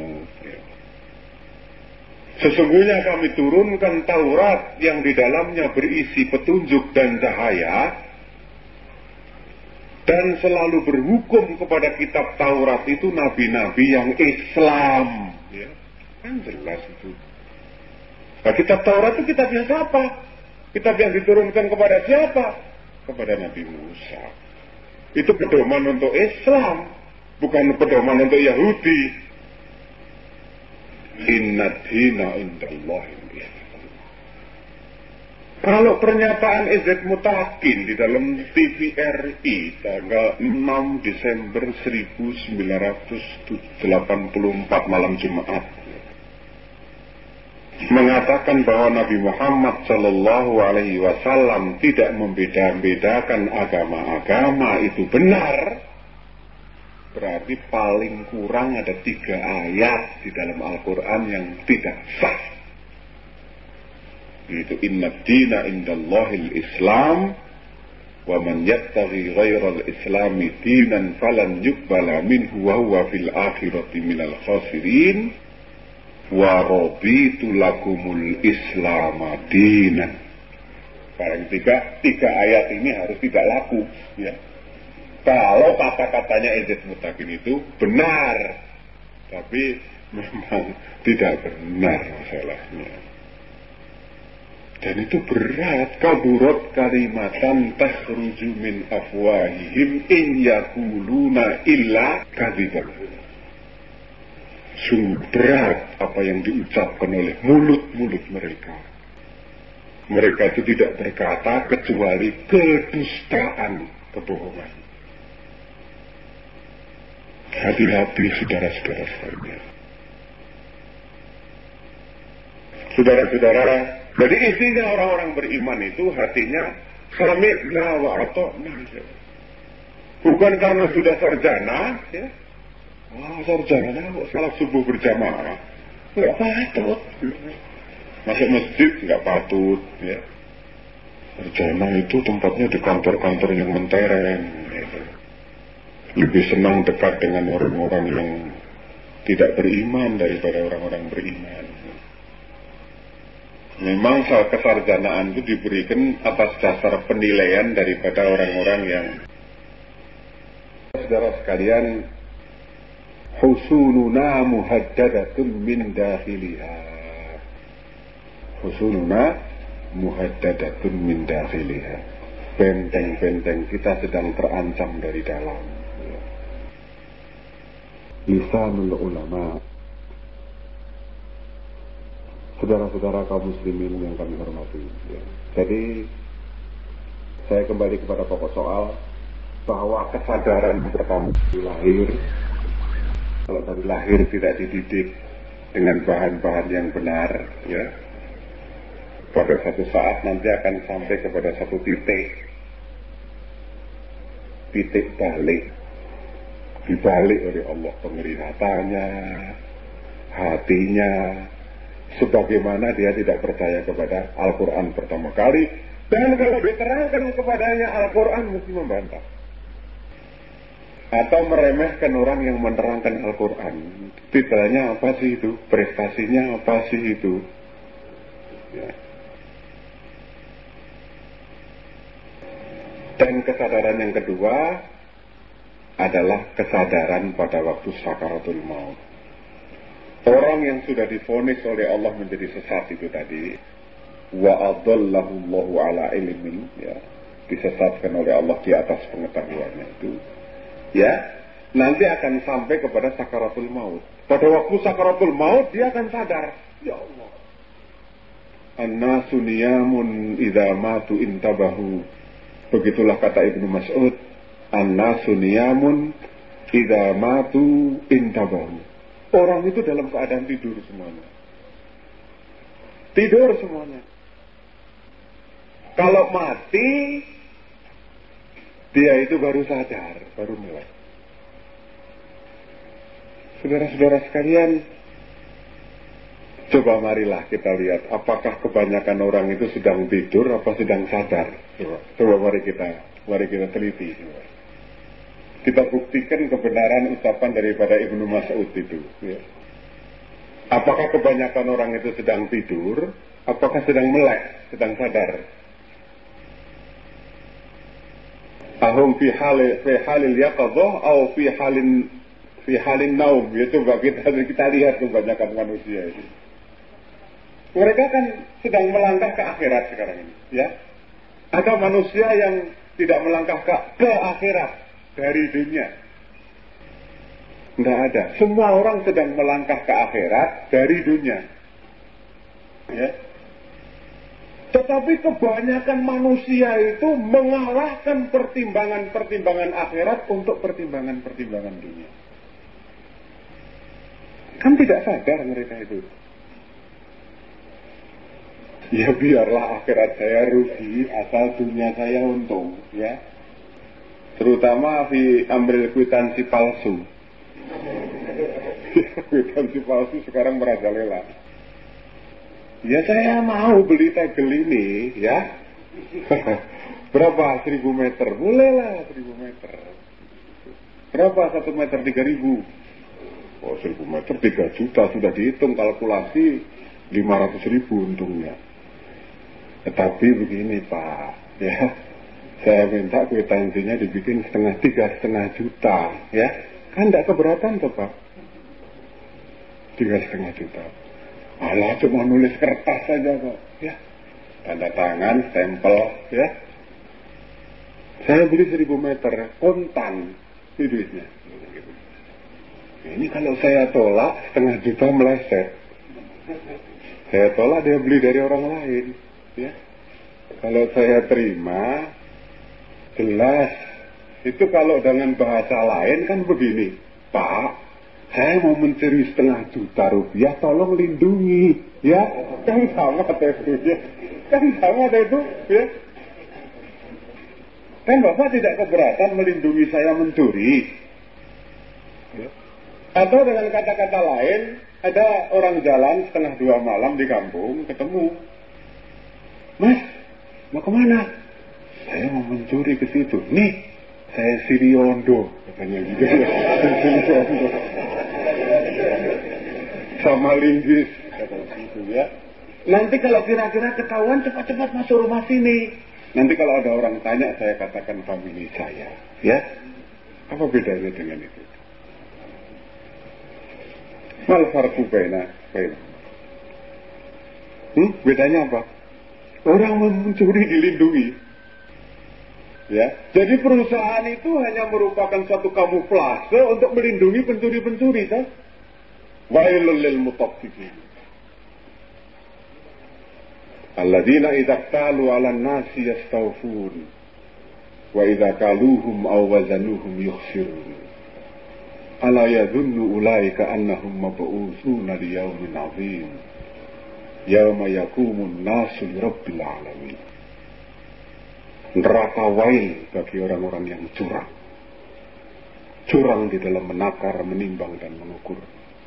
Sesungguhnya kami turunkan Taurat yang di dalamnya berisi petunjuk dan cahaya, dan selalu berhukum kepada kitab Taurat itu nabi-nabi yang Islam. Ya, kan jelas itu. Nah, kitab Taurat itu kitabnya siapa? Kitab yang diturunkan kepada siapa? Kepada Nabi Musa. Itu pedoman untuk Islam, bukan pedoman untuk Yahudi. Inna dina indallahil Islam. Kalau pernyataan Izz Mutakin di dalam TVRI tanggal 6 Desember 1984 malam Jumat mengatakan bahwa Nabi Muhammad Shallallahu Alaihi Wasallam tidak membeda-bedakan agama-agama itu benar, berarti paling kurang ada 3 ayat di dalam Al-Quran yang tidak sah. Yaitu inna dina indallahil Islam wa man yattaghi ghairal islami dinan falan yuqbala minhu wa huwa fil akhirati minal khasirin wa raditu lakumul islama dinan. Barang 3 ayat ini harus tidak laku, ya. Kalau kata-katanya Izz Mutakin itu benar, tapi memang tidak benar masalahnya. Dan itu berat. Kaburat kalimatan takhruju min afwahihim in yakuluna illa kadziban. Sungguh berat apa yang diucapkan oleh mulut-mulut mereka. Mereka itu tidak berkata kecuali kedustaan, kebohongan. Hati-hati saudara-saudara sekalian. Saudara-saudara, jadi isinya orang-orang beriman itu hatinya sami'na wa ata'na. Bukan karena sudah sarjana, ya. Wah, sarjana kok salat subuh berjamaah. Enggak patut. Masuk masjid enggak patut, ya. Sarjana itu tempatnya di kantor-kantor yang mentereng, gitu. Lebih senang dekat dengan orang-orang yang tidak beriman daripada orang-orang beriman. Memang kesarjanaan itu diberikan atas dasar penilaian daripada orang-orang yang, saudara sekalian, husuluna muhaddadatun min dakhiliha. Husuluna muhaddadatun min dakhiliha. Benteng-benteng kita sedang terancam dari dalam. Lisanul ulama. Saudara-saudara kaum muslimin yang kami hormati, ya. Jadi saya kembali kepada pokok soal bahwa kesadaran pertama lahir. Kalau dari lahir tidak dididik dengan bahan-bahan yang benar, ya, pada satu saat nanti akan sampai kepada satu titik balik. dibalik oleh Allah pengeringatannya, hatinya, sebagaimana dia tidak percaya kepada Al-Quran pertama kali, dan kalau diterangkan kepadanya Al-Quran mesti membantah. Atau meremehkan orang yang menerangkan Al-Quran. Titelnya apa sih itu? Prestasinya apa sih itu? Ya. Dan kesadaran yang kedua adalah kesadaran pada waktu sakaratul maut. Orang yang sudah divonis oleh Allah menjadi sesat itu tadi, wa adallahu Allahu ala ilmin, ya, disesatkan oleh Allah di atas pengetahuannya itu, ya, nanti akan sampai kepada sakaratul maut. Pada waktu sakaratul maut dia akan sadar, ya Allah, an-nasu niyamun idza matu intabahu. Begitulah kata Ibnu Mas'ud, an-nasu niyamun idza matu intabahu. Orang itu dalam keadaan tidur semuanya. Tidur semuanya. Kalau mati, dia itu baru sadar, baru melek. Saudara-saudara sekalian, coba marilah kita lihat apakah kebanyakan orang itu sedang tidur apa sedang sadar. Coba mari kita teliti. Kita buktikan kebenaran ucapan daripada Ibnu Mas'ud itu. Ya. Apakah kebanyakan orang itu sedang tidur, apakah sedang melek, sedang sadar? Ahum fi halil yaqadhah atau fi halin naum. Ya, coba kita lihat kebanyakan manusia ini. Mereka kan sedang melangkah ke akhirat sekarang ini, ya. Ada manusia yang tidak melangkah ke akhirat dari dunia. Tidak ada. Semua orang sedang melangkah ke akhirat dari dunia. Ya. Tetapi kebanyakan manusia itu mengalahkan pertimbangan-pertimbangan akhirat untuk pertimbangan-pertimbangan dunia. Kan tidak sadar mereka itu. Ya biarlah akhirat saya rugi asal dunia saya untung, ya. Terutama di ambil kwitansi palsu. Kwitansi palsu sekarang merajalela. Ya saya mau beli tegel ini, ya. Berapa? 1.000 meter? Bolehlah 1.000 meter. Berapa 1 meter? 3.000. Oh 1.000 meter 3 juta sudah dihitung kalkulasi 500.000 untungnya. Tetapi begini Pak, ya. Saya minta kwitansinya dibikin 3,5 juta, ya. Kan tidak keberatan tuh Pak. 3,5 juta. Alah cuma nulis kertas saja kok, ya. Tanda tangan, stempel, ya. Saya beli 1.000 meter, kontan, ini duitnya. Ini kalau saya tolak 0,5 juta meleset. Saya tolak dia beli dari orang lain, ya. Kalau saya terima, jelas. Itu kalau dengan bahasa lain kan begini, Pak, saya mau mencuri 0,5 juta rupiah, tolong lindungi, ya. Kan sama itu, ya. Kan sama itu, ya. Kan Bapak tidak keberatan melindungi saya mencuri, ya. Atau dengan kata-kata lain, ada orang jalan 1:30 malam di kampung, ketemu, Mas, mau kemana? Saya mau mencuri ke situ. Nih, saya Siriondo, katanya gitu ya. Siriondo. Sama linggis, katanya gitu ya. Nanti kalau kira-kira ketahuan, cepat-cepat masuk rumah sini. Nanti kalau ada orang tanya, saya katakan famili saya, ya. Apa bedanya dengan itu? Mal farqu baina. Bedanya apa? Orang mencuri dilindungi. Ya, jadi perusahaan itu hanya merupakan suatu kamuflase untuk melindungi pencuri-pencuri, kan? Wailul lil mutaffifin. Alladzina idza qalu 'alan nasi yastawfun wa idza qaluhum aw wazanuhum yukhsirun. Ala yadhunnu ulaika annahum mab'utsuna li yawmin 'adzim. Yauma yaqumun nasu li rabbil alamin. Neraka wail bagi orang-orang yang curang. curang di dalam menakar, menimbang, dan mengukur.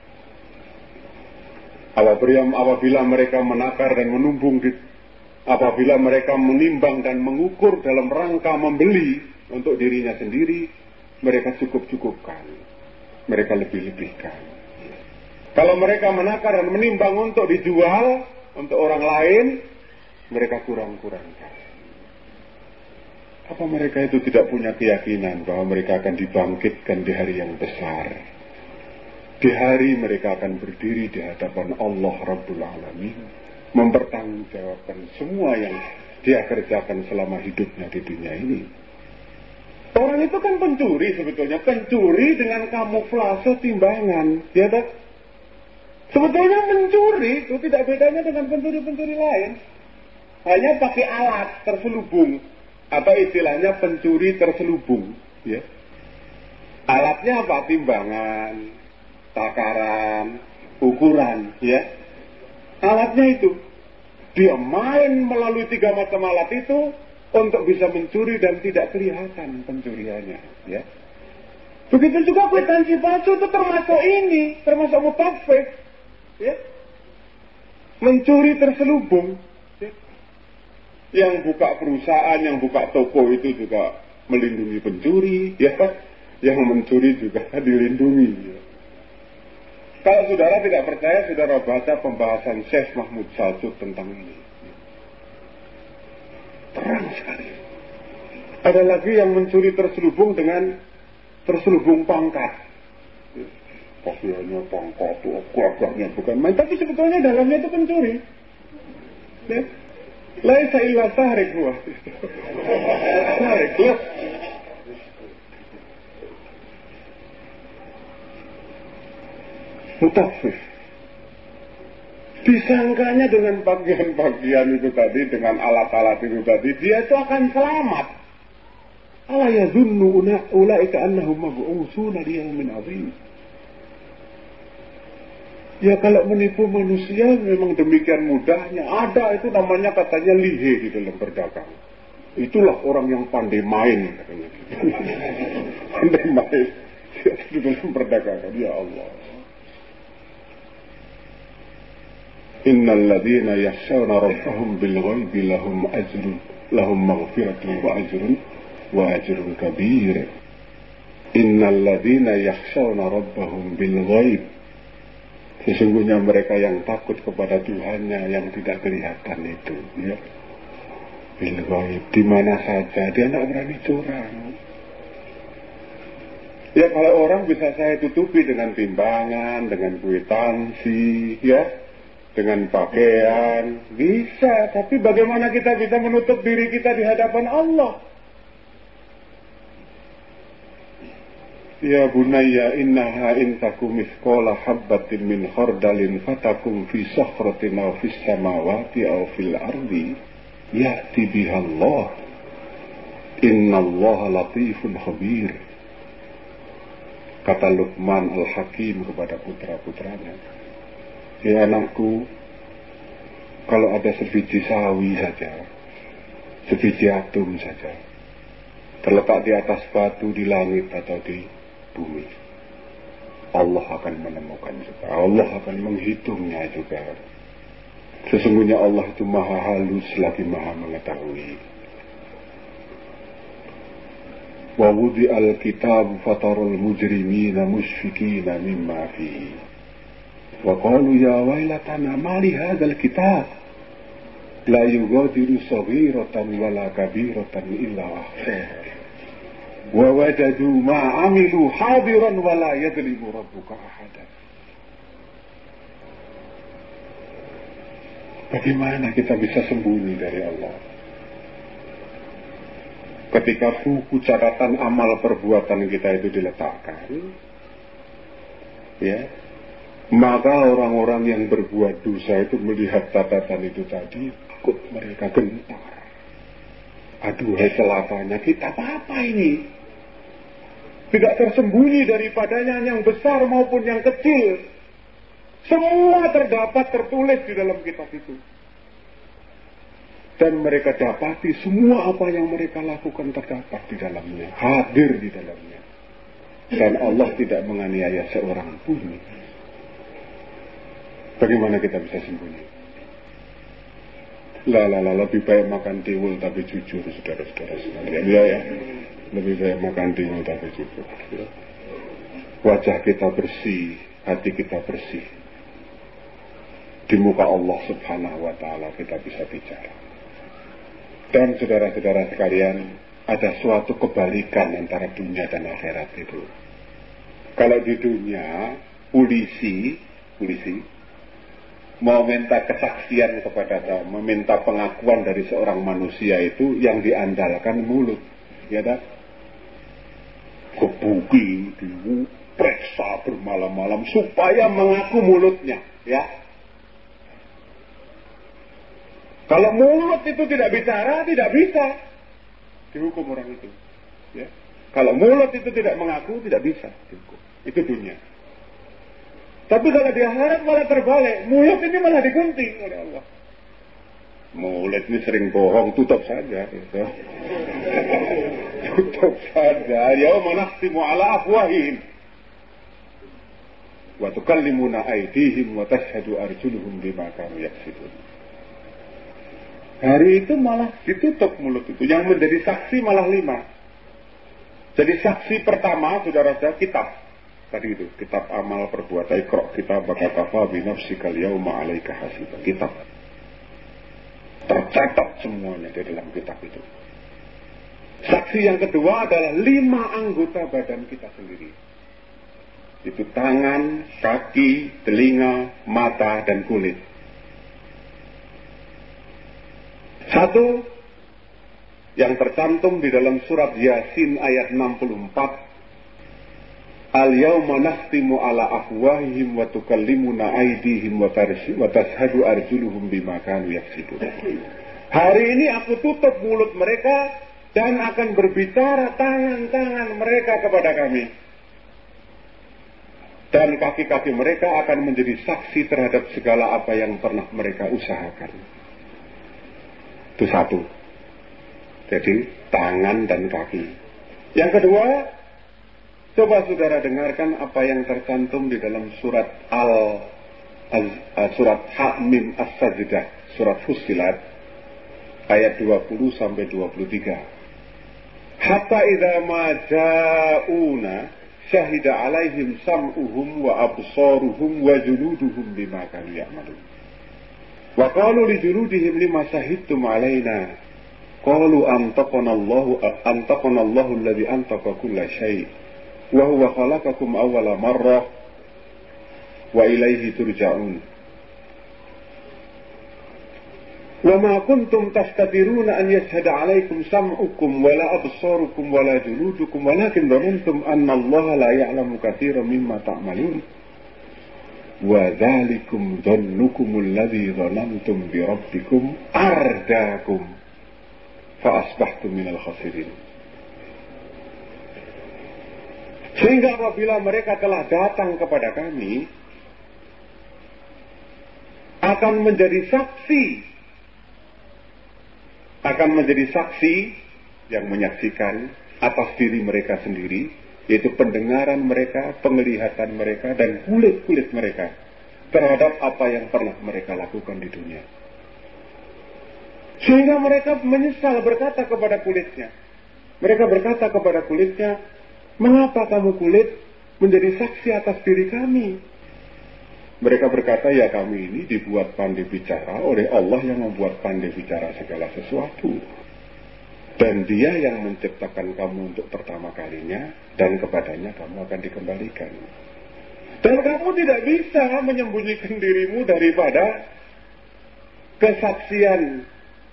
Apabila mereka menakar dan menumbung, apabila mereka menimbang dan mengukur dalam rangka membeli untuk dirinya sendiri, mereka cukup-cukupkan, mereka lebih-lebihkan. Kalau mereka menakar dan menimbang untuk dijual untuk orang lain, mereka kurang-kurangkan. Apa mereka itu tidak punya keyakinan bahwa mereka akan dibangkitkan di hari yang besar? Di hari mereka akan berdiri di hadapan Allah Rabbul Alamin, mempertanggungjawabkan semua yang dia kerjakan selama hidupnya di dunia ini. Orang itu kan pencuri sebetulnya, pencuri dengan kamuflase timbangan, ya tak? Sebetulnya mencuri itu tidak bedanya dengan pencuri-pencuri lain. Hanya pakai alat terselubung, atau istilahnya pencuri terselubung, ya. Alatnya apa? Timbangan, takaran, ukuran, ya. Alatnya itu. Dia main melalui 3 macam alat itu untuk bisa mencuri dan tidak kelihatan pencuriannya, ya. Begitu juga kwitansi palsu itu termasuk ini, termasuk mutafik, ya. Mencuri terselubung, ya. Yang buka perusahaan, yang buka toko itu juga melindungi pencuri, ya. Yang mencuri juga dilindungi, ya. Kalau saudara tidak percaya, saudara baca pembahasan Syekh Mahmud Salsuk tentang ini. Terang sekali. Ada lagi yang mencuri terselubung dengan terselubung pangkat. Pakaiannya pangkat, keluarganya bukan main, tapi sebetulnya dalamnya itu pencuri. Ya. Laisa illa sahrik huwa. Sahrik, ya. Mutafif. Disangkanya dengan bagian-bagian itu tadi, dengan alat-alat itu tadi, dia itu akan selamat. Ala yazunnu ulaika annahum mab'utsuna li yaumin 'adzim. Ya kalau menipu manusia memang demikian mudahnya. Ada itu namanya katanya lihe di dalam berdagang. Itulah orang yang pandai main katanya. Pandai main di dalam perdagangan, ya Allah. Innal ladzina yakhshawna rabbahum bil ghaibi lahum ajrun lahum maghfiratun wa ajrun kabir. Innal ladzina yakhshawna rabbahum bil ghaib. Sesungguhnya mereka yang takut kepada Tuhannya yang tidak kelihatan itu, ya. Bil ghaib, di mana saja dia tidak berani curang. Ya kalau orang bisa saya tutupi dengan timbangan, dengan kwitansi, ya. Dengan pakaian, bisa. Tapi bagaimana kita bisa menutup diri kita di hadapan Allah? Ya bunayya innaha intakum mithqala habbatin min khardalin fatakum fi sakhratin aw fis samawati aw fil ardi ya'ti biha Allah. Innallaha latifun khabir. Kata Luqman Al-Hakim kepada putra-putranya. Ya anakku, kalau ada sebiji sawi saja, sebiji atom saja, terletak di atas batu, di langit atau di bumi, Allah akan menemukan juga, Allah akan menghitungnya juga. Sesungguhnya Allah itu maha halus lagi maha mengetahui. Wa wudi'al kitab fatarul mujrimina musyfikina mimma fihi. وقالوا يا ويلتنا ما لهذا الكتاب لا يغادر صغيرة ولا كبيرة إلا أحصاها ووجدوا ما عملوا حاضرا ولا يظلم ربك أحدا. Bagaimana kita bisa sembunyi dari Allah ketika buku catatan amal perbuatan kita itu diletakkan, ya? Maka orang-orang yang berbuat dosa itu melihat catatan itu tadi, takut mereka gentar. Aduhai celakanya kita, apa ini? Tidak tersembunyi daripadanya yang besar maupun yang kecil. Semua terdapat tertulis di dalam kitab itu. Dan mereka dapati semua apa yang mereka lakukan terdapat di dalamnya, hadir di dalamnya. Dan Allah tidak menganiaya seorang pun. Bagaimana kita bisa sembunyi? Lebih baik makan tiwul tapi jujur, saudara-saudara sekalian. Ya. Lebih baik makan tiwul tapi jujur. Ya. Wajah kita bersih, hati kita bersih. Di muka Allah Subhanahu wa Ta'ala kita bisa bicara. Dan saudara-saudara sekalian, ada suatu kebalikan antara dunia dan akhirat itu. Kalau di dunia, polisi mau minta kesaksian kepada kamu, meminta pengakuan dari seorang manusia itu yang diandalkan mulut, ya dah. Kebuki, diperiksa bermalam-malam supaya mengaku mulutnya, ya. Kalau mulut itu tidak bicara, tidak bisa dihukum orang itu, ya. Kalau mulut itu tidak mengaku, tidak bisa dihukum. Itu dunia. Tapi kalau di akhirat malah terbalik, mulut ini malah digunting oleh Allah. Mulut ini sering bohong, tutup saja, gitu. Tutup saja. Yauma nakhtimu ala afwahihim wa tukallimuna aydihim wa tashhadu arjuluhum bima kanu yaksibun. Hari itu malah ditutup mulut itu. Yang menjadi saksi malah 5. Jadi saksi pertama, saudara-saudara, kitab. Tadi itu, kitab amal perbuatan. Iqra' kitabaka kafa bi nafsika al-yawma 'alaika hasiba. Kitab. Tercatat semuanya di dalam kitab itu. Saksi yang kedua adalah 5 anggota badan kita sendiri. Itu tangan, kaki, telinga, mata, dan kulit. 1 yang tercantum di dalam surat Yasin ayat 64. Al-yawma nakhtimu ala afwahihim wa tukallimuna aydihim wa tashhadu arjuluhum bima kanu yaksibun. Hari ini aku tutup mulut mereka dan akan berbicara tangan-tangan mereka kepada kami. Dan kaki-kaki mereka akan menjadi saksi terhadap segala apa yang pernah mereka usahakan. Itu 1. Jadi tangan dan kaki. Yang kedua, coba saudara dengarkan apa yang tercantum di dalam surat surat Hamim As-Sajdah, surat Fussilat ayat 20 sampai 23. Hatta idza ma ja'una syahida 'alaihim sam'uhum wa absaruhum wa juluduhum bima kanu ya'malun. Wa qalu li juludihim lima syahidtum 'alaina qalu antaqana Allahu alladhi antaqa kulla syai' wa huwa khalaqakum awwala marrah wa ilaihi turja'un. Wa ma kuntum tastatiruna an yashhada 'alaikum sam'ukum wa la absarukum wa la juludukum walakin dhanantum anna Allaha la ya'lamu katsiran mimma ta'malun. Wa dzalikum dhannukum alladhi dhanantum bi rabbikum ardaakum fa asbahtum minal khasirin. Sehingga apabila mereka telah datang kepada kami akan menjadi saksi yang menyaksikan atas diri mereka sendiri, yaitu pendengaran mereka, penglihatan mereka, dan kulit-kulit mereka terhadap apa yang pernah mereka lakukan di dunia. Sehingga mereka menyesal berkata kepada kulitnya. Mereka berkata kepada kulitnya, mengapa kamu kulit menjadi saksi atas diri kami? Mereka berkata, ya kami ini dibuat pandai bicara oleh Allah yang membuat pandai bicara segala sesuatu. Dan Dia yang menciptakan kamu untuk pertama kalinya, dan kepadanya kamu akan dikembalikan. Dan kamu tidak bisa menyembunyikan dirimu daripada kesaksian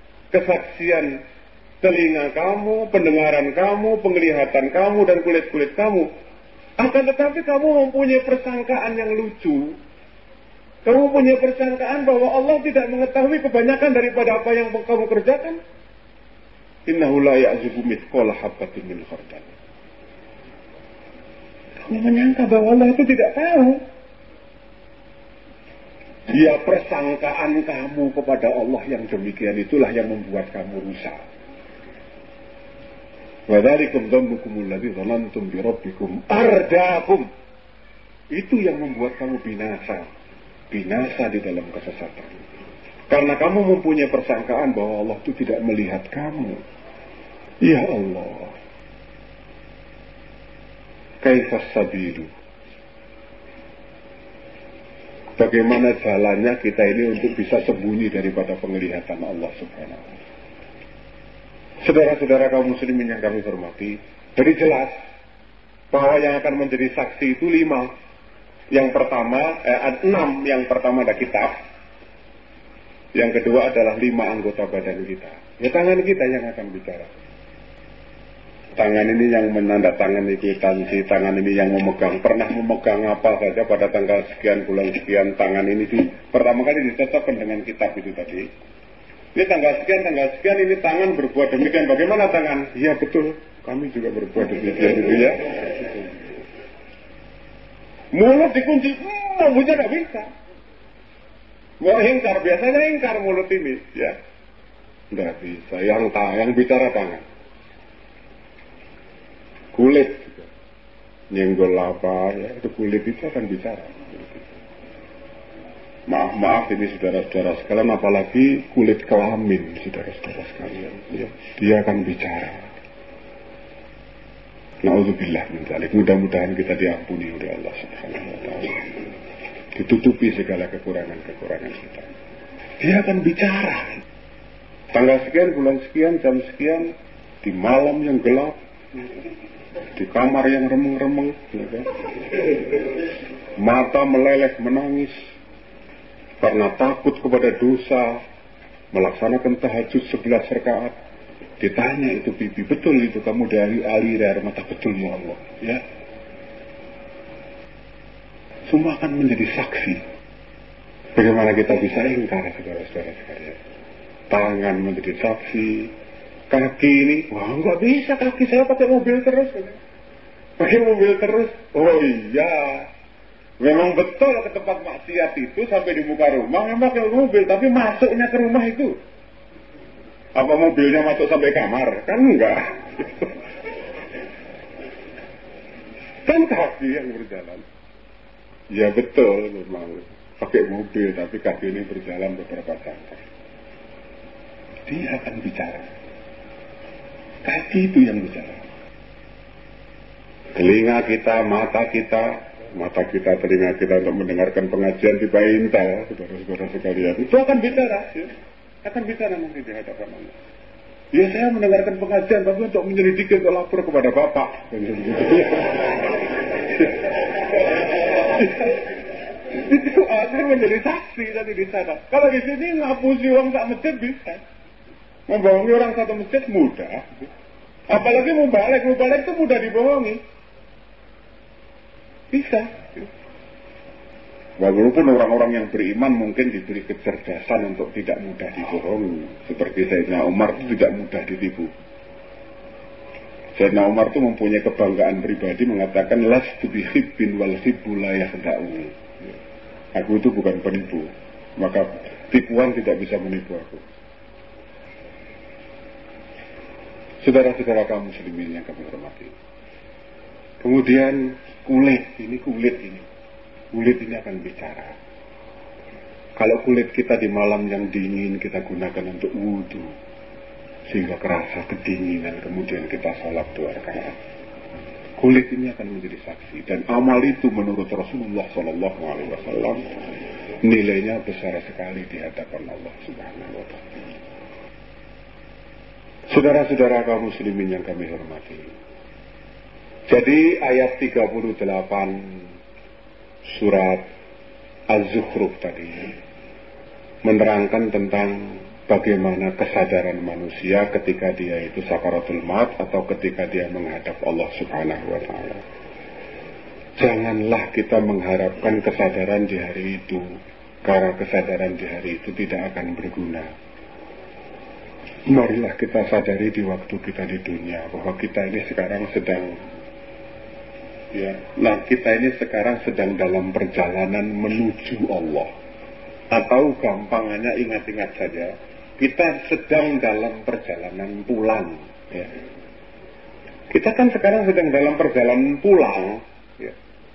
telinga kamu, pendengaran kamu, penglihatan kamu, dan kulit-kulit kamu. Akan tetapi kamu mempunyai persangkaan yang lucu. Kamu punya persangkaan bahwa Allah tidak mengetahui kebanyakan daripada apa yang kamu kerjakan. Innahu la ya'zubu mithqala habatin min khardal. Kamu menyangka bahwa Allah itu tidak tahu. Ya, persangkaan kamu kepada Allah yang demikian itulah yang membuat kamu rusak. Wa dzalikum dzannukumul ladzi dzanantum bi rabbikum ardaakum. Itu yang membuat kamu binasa di dalam kesesatan. Karena kamu mempunyai persangkaan bahwa Allah itu tidak melihat kamu. Ya Allah, kaifas sabilu? Bagaimana jalannya kita ini untuk bisa sembunyi daripada penglihatan Allah Subhanahu wa ta'ala? Saudara-saudara kaum muslimin yang kami hormati, jadi jelas bahwa yang akan menjadi saksi itu 5. Yang pertama, 6. Yang pertama ada kitab. Yang kedua adalah 5 anggota badan kita. Ya, tangan kita yang akan bicara. Tangan ini yang menandatangani kwitansi, tangan ini yang memegang. Pernah memegang apa saja pada tanggal sekian, bulan sekian, tangan ini pertama kali ditetapkan dengan kitab itu tadi. Ini tanggal sekian, ini tangan berbuat demikian. Bagaimana tangan? Iya betul, kami juga berbuat demikian itu ya. Mulut dikunci, mulutnya tidak bisa. Mau ingkar, biasanya ingkar mulut ini, ya. Tidak bisa, yang bicara tangan. Kulit, nyenggol apa, ya, itu kulit itu akan bicara. Maaf ini saudara-saudara sekalian, apalagi kulit kelamin, saudara-saudara sekalian, ya. Dia akan bicara. Na'udzubillah min dzalik. Mudah-mudahan kita diampuni oleh Allah Subhanahu wa ta'ala. Ditutupi segala kekurangan-kekurangan kita. Dia akan bicara. Tanggal sekian, bulan sekian, jam sekian, di malam yang gelap, di kamar yang remeng-remeng, ya kan? Mata meleleh menangis karena takut kepada dosa, melaksanakan tahajud 11 rakaat. Ditanya itu pipi, betul itu kamu dari air mata, betul ya Allah, ya. Semua akan menjadi saksi. Bagaimana kita bisa ingkar, saudara-saudara sekalian? Tangan menjadi saksi, kaki ini, wah nggak bisa, kaki saya pakai mobil terus, pakai mobil terus. Oh iya, memang betul ke tempat maksiat itu sampai di muka rumah memang pakai mobil, tapi masuknya ke rumah itu. Apa mobilnya masuk sampai kamar? Kan enggak. Kan kaki yang berjalan. Ya betul memang. Pakai mobil tapi kaki ini berjalan beberapa langkah. Dia akan bicara. Kaki itu yang bicara. Telinga kita, mata kita, telinga kita untuk mendengarkan pengajian di Baintal, saudara-saudara sekalian. Itu akan bicara, ya. Akan bicara nanti di hadapan Allah. Ya saya mendengarkan pengajian tapi untuk menyelidiki, untuk lapor kepada Bapak. Itu akan menjadi saksi tadi di sana. Kalau di sini ngapusi orang tak masjid bisa. Membohongi orang satu masjid mudah. Apalagi mubalik itu mudah dibohongi. Bisa. Walaupun orang-orang yang beriman mungkin diberi kecerdasan untuk tidak mudah dibohongi. Seperti Sayyidina Umar itu tidak mudah ditipu. Sayyidina Umar itu mempunyai kebanggaan pribadi mengatakan lastu bihibbin wal hibbu la yakhda'uni. Aku itu bukan penipu, maka tipuan tidak bisa menipu aku. Saudara-saudara kaum muslimin yang kami hormati. Kemudian kulit ini akan bicara. Kalau kulit kita di malam yang dingin kita gunakan untuk wudu, sehingga kerasa kedinginan, kemudian kita salat 2 rakaat. Kulit ini akan menjadi saksi, dan amal itu menurut Rasulullah SAW nilainya besar sekali di hadapan Allah Subhanahu wa ta'ala. Saudara-saudara kaum muslimin yang kami hormati. Jadi ayat 38 surat Az-Zukhruf tadi menerangkan tentang bagaimana kesadaran manusia ketika dia itu sakaratul maut atau ketika dia menghadap Allah Subhanahu wa ta'ala. Janganlah kita mengharapkan kesadaran di hari itu, karena kesadaran di hari itu tidak akan berguna. Marilah kita sadari di waktu kita di dunia bahwa kita ini sekarang sedang dalam perjalanan menuju Allah. Atau gampangannya ingat-ingat saja, kita sedang dalam perjalanan pulang, ya. Kita kan sekarang sedang dalam perjalanan pulang. Ya.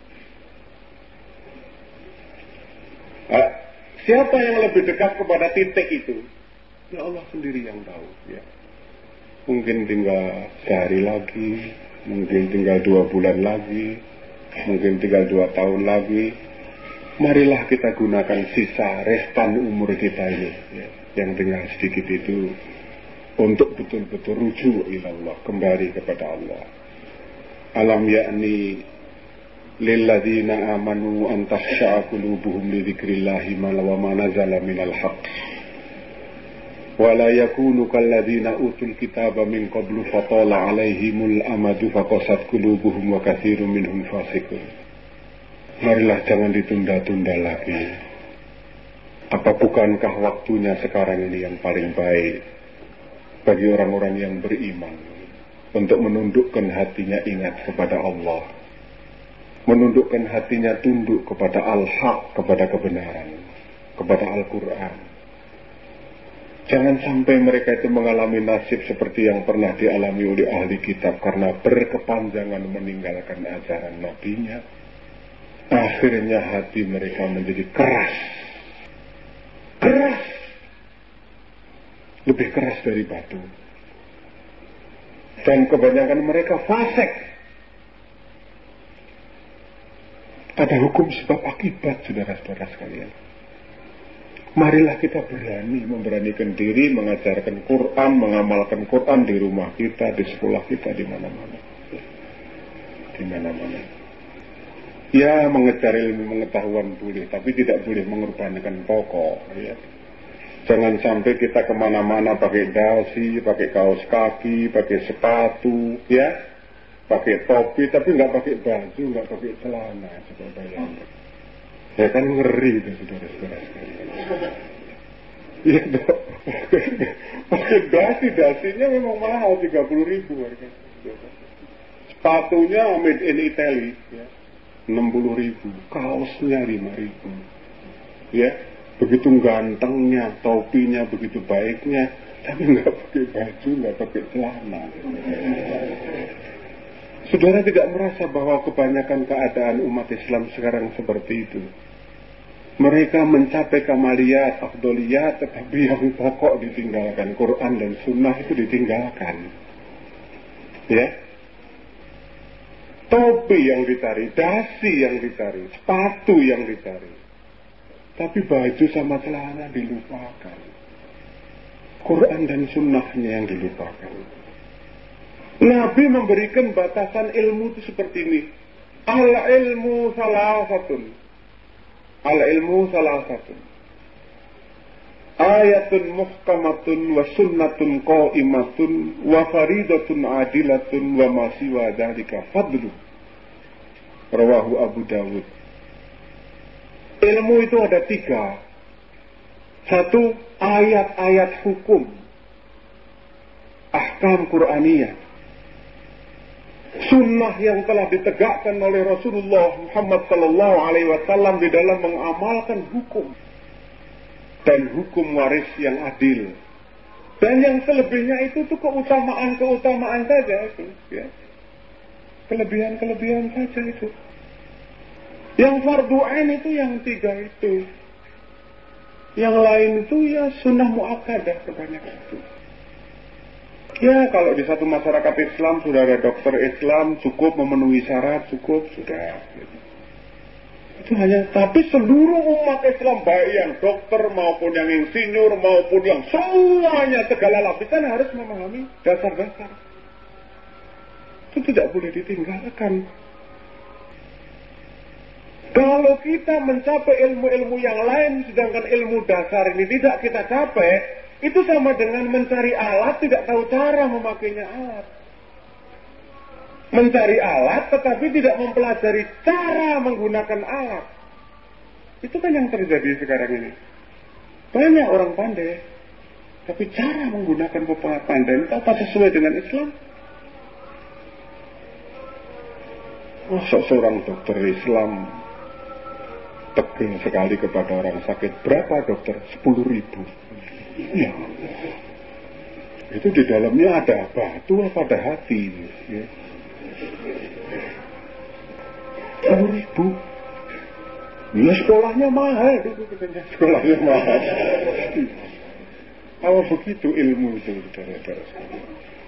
Siapa yang lebih dekat kepada titik itu? Ya Allah sendiri yang tahu. Ya. Mungkin tinggal sehari lagi, mungkin tinggal 2 bulan lagi, mungkin tinggal 2 tahun lagi. Marilah kita gunakan sisa restan umur kita ini, ya, yang tinggal sedikit itu, untuk betul-betul rujuk ilallah, kembali kepada Allah. Alam ya'ni lilladzina amanu an takhsha'a qulubuhum li dzikrillahi ma nazala minal haqq wa la yakunu kalladzina utul kitaba min qablu fatala 'alaihimul amadu faqasat qulubuhum wa katsirun minhum fasiqun. Marilah jangan ditunda-tunda lagi. Apa bukankah waktunya sekarang ini yang paling baik bagi orang-orang yang beriman untuk menundukkan hatinya ingat kepada Allah, menundukkan hatinya tunduk kepada al-haq, kepada kebenaran, kepada Al-Quran. Jangan sampai mereka itu mengalami nasib seperti yang pernah dialami oleh ahli kitab karena berkepanjangan meninggalkan ajaran nabinya. Akhirnya hati mereka menjadi keras, lebih keras dari batu. Dan kebanyakan mereka fasik. Ada hukum sebab akibat, saudara-saudara sekalian. Marilah kita memberanikan diri, mengajarkan Quran, mengamalkan Quran di rumah kita, di sekolah kita, di mana-mana. Di mana-mana. Ya, mengejar ilmu pengetahuan boleh, tapi tidak boleh mengorbankan pokok. Ya. Jangan sampai kita kemana-mana pakai dasi, pakai kaos kaki, pakai sepatu, ya, pakai topi, tapi nggak pakai baju, nggak pakai celana. Coba bayangkan. Ya kan ngeri itu, saudara-saudara sekalian. Ya, pakai dasinya memang mahal, 30.000 harga. Sepatunya made in Italy, ya. 60.000, kaosnya 5.000, ya, begitu gantengnya, topinya begitu baiknya, tapi nggak pakai baju, nggak pakai celana. Saudara tidak merasa bahwa kebanyakan keadaan umat Islam sekarang seperti itu? Mereka mencapai kamaliyat, afdoliyat, tetapi yang pokok ditinggalkan, Quran dan Sunnah itu ditinggalkan, ya. Topi yang dicari, dasi yang dicari, sepatu yang dicari. Tapi baju sama celana dilupakan. Quran dan sunnahnya yang dilupakan. Nabi memberikan batasan ilmu itu seperti ini. Al-ilmu salasatun. Al-ilmu salasatun. Ayatun muhkamatun wa sunnatun qa'imatun wa faridatun adilatun wa masiwa dzalika fadlu. Rawahu Abu Dawud. Ilmu itu ada 3. 1, ayat-ayat hukum, ahkam Qur'aniyah, sunnah yang telah ditegakkan oleh Rasulullah Muhammad sallallahu alaihi wasallam di dalam mengamalkan hukum dan hukum waris yang adil. Dan yang selebihnya itu tuh keutamaan saja itu, ya. Kelebihan saja itu. Yang fardu ain itu yang 3 itu. Yang lain itu ya sunnah muakkadah kebanyakan itu. Ya kalau di satu masyarakat Islam sudah ada dokter Islam, cukup memenuhi syarat, cukup sudah. Itu hanya, tapi seluruh umat Islam, baik yang dokter maupun yang insinyur maupun yang semuanya segala lapisan harus memahami dasar-dasar. Itu tidak boleh ditinggalkan. Kalau kita mencapai ilmu-ilmu yang lain, sedangkan ilmu dasar ini tidak kita capai, itu sama dengan mencari alat, tidak tahu cara memakainya alat. Mencari alat, tetapi tidak mempelajari cara menggunakan alat. Itu kan yang terjadi sekarang ini. Banyak orang pandai, tapi cara menggunakan pandai itu apa sesuai dengan Islam? Seorang dokter Islam tegel sekali kepada orang sakit. Berapa dokter? 10.000. Ya. Itu di dalamnya ada batu apa ada hati, ya. ribu. Ya sekolahnya mahal, sekolahnya mahal. Kalau begitu ilmu itu, saudara-saudara sekalian.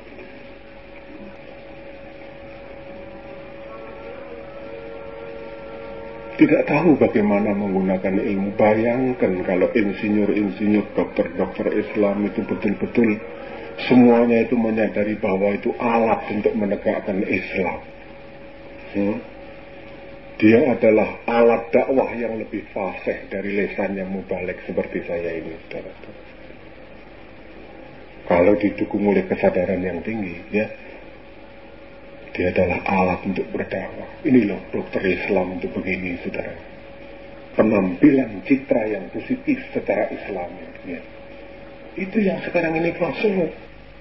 Tidak tahu bagaimana menggunakan ilmu. Bayangkan kalau insinyur-insinyur, dokter-dokter Islam itu betul-betul semuanya itu menyadari bahwa itu alat untuk menegakkan Islam. Dia adalah alat dakwah yang lebih fasih dari lesan yang mubalik seperti saya ini, saudara-saudara. Kalau didukung oleh kesadaran yang tinggi, ya, dia adalah alat untuk berdakwah. Ini loh dokter Islam untuk begini, saudara. Penampilan citra yang positif secara Islam, ya. Itu yang sekarang ini masuk.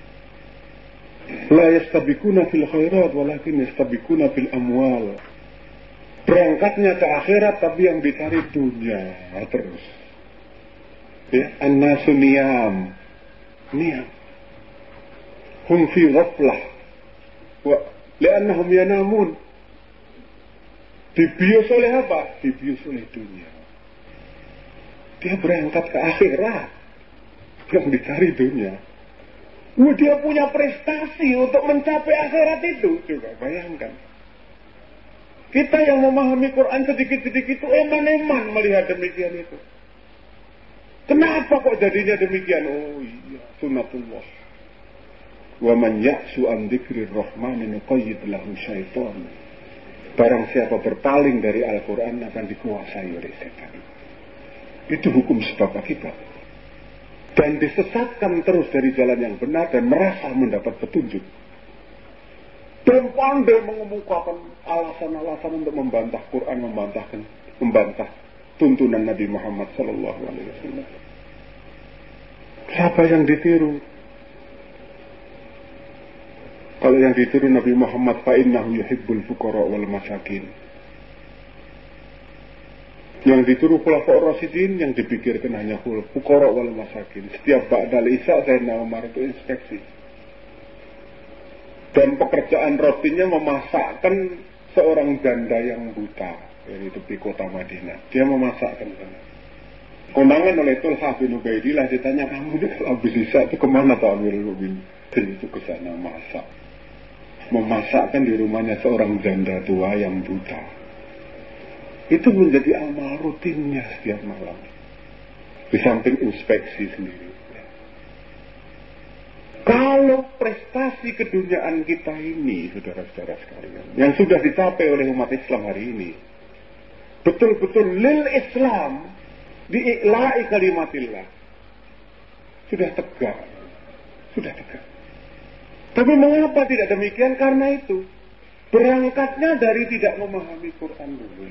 La yastabikuna fil khairat walakin yastabikuna fil amwal. Berangkatnya ke akhirat tapi yang dicari dunia terus. Ya, an-nasu niyam. Hum fi ghaflah. Wa li'annahum yanamun. Dibius oleh apa? Dibius oleh dunia. Dia berangkat ke akhirat. Yang dicari dunia. Dia punya prestasi untuk mencapai akhirat itu. Coba bayangkan. Kita yang memahami Quran sedikit-sedikit itu eman-eman melihat demikian itu. Kenapa kok jadinya demikian? Oh iya, sunnatullah. Wa man ya'su an dzikrir rahmani nuqayyid lahu syaitan. Barang siapa berpaling dari Al-Quran akan dikuasai oleh setan. Itu hukum sebab akibat. Dan disesatkan terus dari jalan yang benar dan merasa mendapat petunjuk. Dan pandai mengemukakan alasan-alasan untuk membantah Quran, membantah tuntunan Nabi Muhammad SAW. Siapa yang ditiru? Kalau yang ditiru Nabi Muhammad, fa'innahu yuhibbul fuqara wal masakin. Yang ditiru Khulafaur Rasyidin, yang dipikirkan hanya fuqara wal masakin. Setiap ba'dal isya Sayyidina Umar itu inspeksi. Dan pekerjaan rutinnya memasakkan seorang janda yang buta, yaitu di kota Madinah. Dia memasakkan sana. Kondangan oleh Tulha bin Ubaidillah, ditanya, kamu kalau habis isya itu kemana Tuh Amirul Mukminin? Dan itu ke sana masak. Memasakkan di rumahnya seorang janda tua yang buta. Itu menjadi amal rutinnya setiap malam. Di samping inspeksi sendiri. Kalau prestasi keduniaan kita ini, saudara-saudara sekalian, yang sudah dicapai oleh umat Islam hari ini, betul-betul lil Islam, di'ikla'i kalimatillah, sudah tegak. Tapi mengapa tidak demikian? Karena itu berangkatnya dari tidak memahami Quran dulu.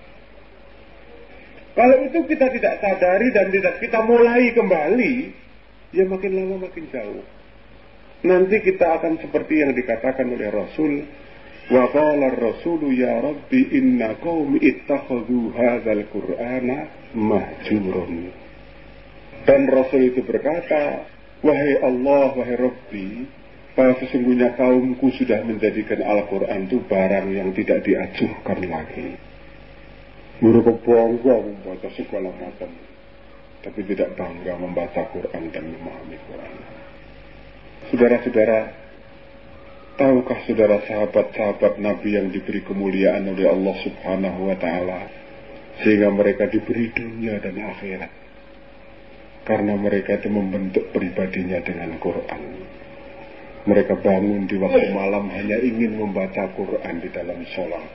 Kalau itu kita tidak sadari dan tidak kita mulai kembali, ya makin lama makin jauh. Nanti kita akan seperti yang dikatakan oleh Rasul, wa qala ar-rasulu ya rabbi inna qaumi ittakhadhu hadzal qur'ana mahjuran. Dan Rasul itu berkata, wahai Allah, wahai Rabbi, bahwa sesungguhnya kaumku sudah menjadikan Al-Quran itu barang yang tidak diajukan lagi. Mereka bangga membaca segala macam, tapi tidak bangga membaca Quran dan memahami Quran. Saudara-saudara, tahukah saudara sahabat-sahabat Nabi yang diberi kemuliaan oleh Allah Subhanahu wa Ta'ala, sehingga mereka diberi dunia dan akhirat, karena mereka itu membentuk pribadinya dengan Quran. Mereka bangun di waktu malam hanya ingin membaca Quran di dalam sholat.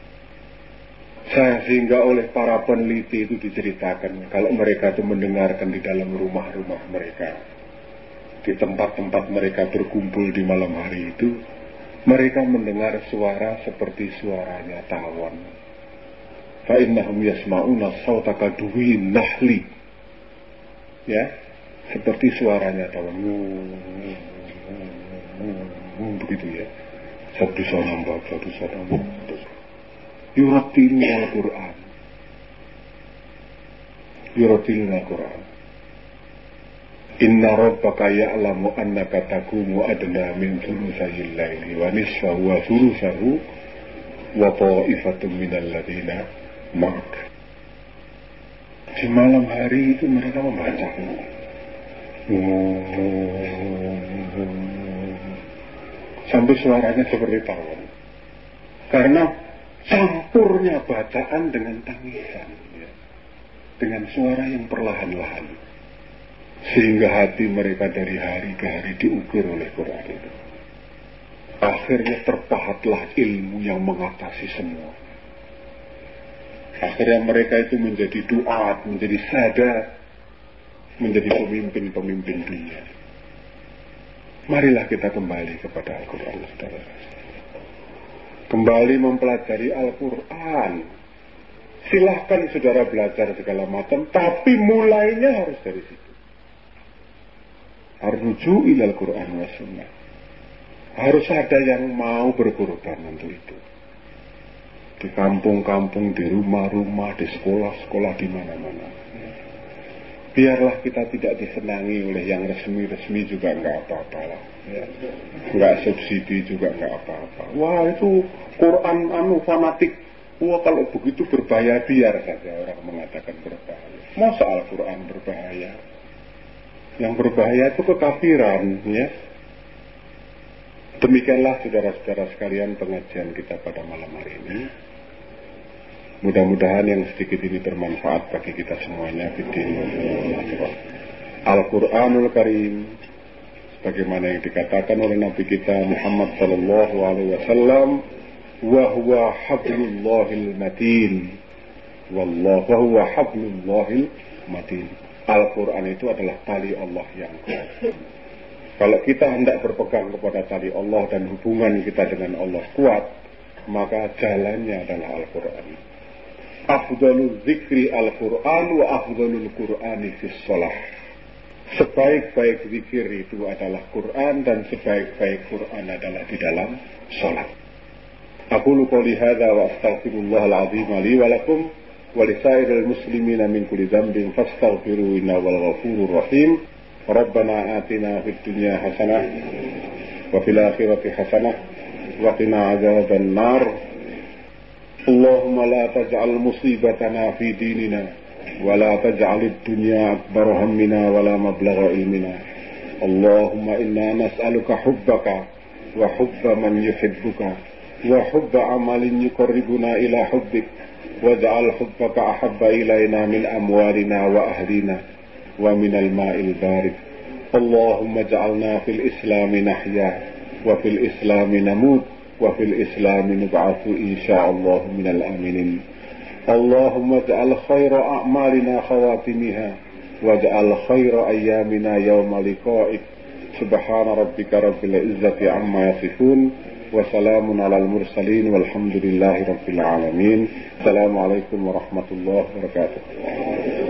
Sehingga oleh para peneliti itu diceritakan, kalau mereka itu mendengarkan di dalam rumah-rumah mereka, di tempat-tempat mereka berkumpul di malam hari itu, mereka mendengar suara seperti suaranya tawon. Fa'innahum yasma'una sawta kaduwin nahli. Ya, seperti suaranya tawon. Begitu ya. Satu sana mbak, satu sana mbak. Yuratilun Al-Quran. Inna rabbaka ya'lamu annaka taqumu adna min thulutsayil laili wa nisfahu wa thulutsahu wa ta'ifatun minal ladzina ma'ak. Di malam hari itu mereka membaca sampai suaranya seperti tawon, karena campurnya bacaan dengan tangisan, ya, dengan suara yang perlahan-lahan, sehingga hati mereka dari hari ke hari diukir oleh Quran itu. Akhirnya terpahatlah ilmu yang mengatasi semua. Akhirnya mereka itu menjadi duat, menjadi sadar, menjadi pemimpin-pemimpin dunia. Marilah kita kembali kepada Al-Quran, saudara. Kembali mempelajari Al-Quran. Silahkan saudara belajar segala macam, tapi mulainya harus dari situ. Harus rujuk ilal Quran wa sunnah. Harus ada yang mau berkorban untuk itu. Di kampung-kampung, di rumah-rumah, di sekolah-sekolah, di mana-mana. Biarlah kita tidak disenangi oleh yang resmi-resmi juga nggak apa-apa lah, ya. Nggak subsidi juga nggak apa-apa. Wah, itu Quran fanatik. Wah, kalau begitu berbahaya, biar saja orang mengatakan berbahaya. Masa Al-Quran berbahaya? Yang berbahaya itu kekafiran, ya. Demikianlah saudara-saudara sekalian pengajian kita pada malam hari ini. Mudah-mudahan yang sedikit ini bermanfaat bagi kita semuanya. Al-Quranul Karim, sebagaimana yang dikatakan oleh Nabi kita Muhammad sallallahu alaihi wasallam, wa huwa hablullahil matin. Wallahu wa huwa hablullahil matin. Al-Quran itu adalah tali Allah yang kuat. Kalau kita hendak berpegang kepada tali Allah dan hubungan kita dengan Allah kuat, maka jalannya adalah Al-Quran. Afdalul zikri Al-Quran wa afdalul Qur'ani fis shalah. Sebaik-baik zikir itu adalah Quran, dan sebaik-baik Quran adalah di dalam salat. Aqulu qouli hadza wa astaghfirullahal azim li wa lakum wa lisairil muslimina min kulli dhanbin fastaghfiruhu innahu wal ghafurur rahim. Rabbana atina fid dunya hasanah wa fil akhirati hasanah wa qina adzaban nar. Allahumma la taj'al musibatana fi dinina wa la taj'alid dunya akbar hammina wa la mablagha ilmina. Allahumma inna nas'aluka hubbaka wa hubba man yuhibbuka wa hubba amalin yuqarribuna ila hubbik waj'al hubbaka ahabba ilayna min amwalina wa ahlina wa min al-ma'il barid. Allahumma ja'alna fil islami nahya wa fil islami namut wa fil islami nub'atsu insyaallah minal aminin. Allahumma ja'al khaira a'malina khawatimiha waj'al khaira ayyamina yawma liqa'ik. Subhana rabbika rabbil izzati amma yasifun wa salamun alal mursalin walhamdulillahi rabbil alamin. Assalamualaikum warahmatullahi wabarakatuh.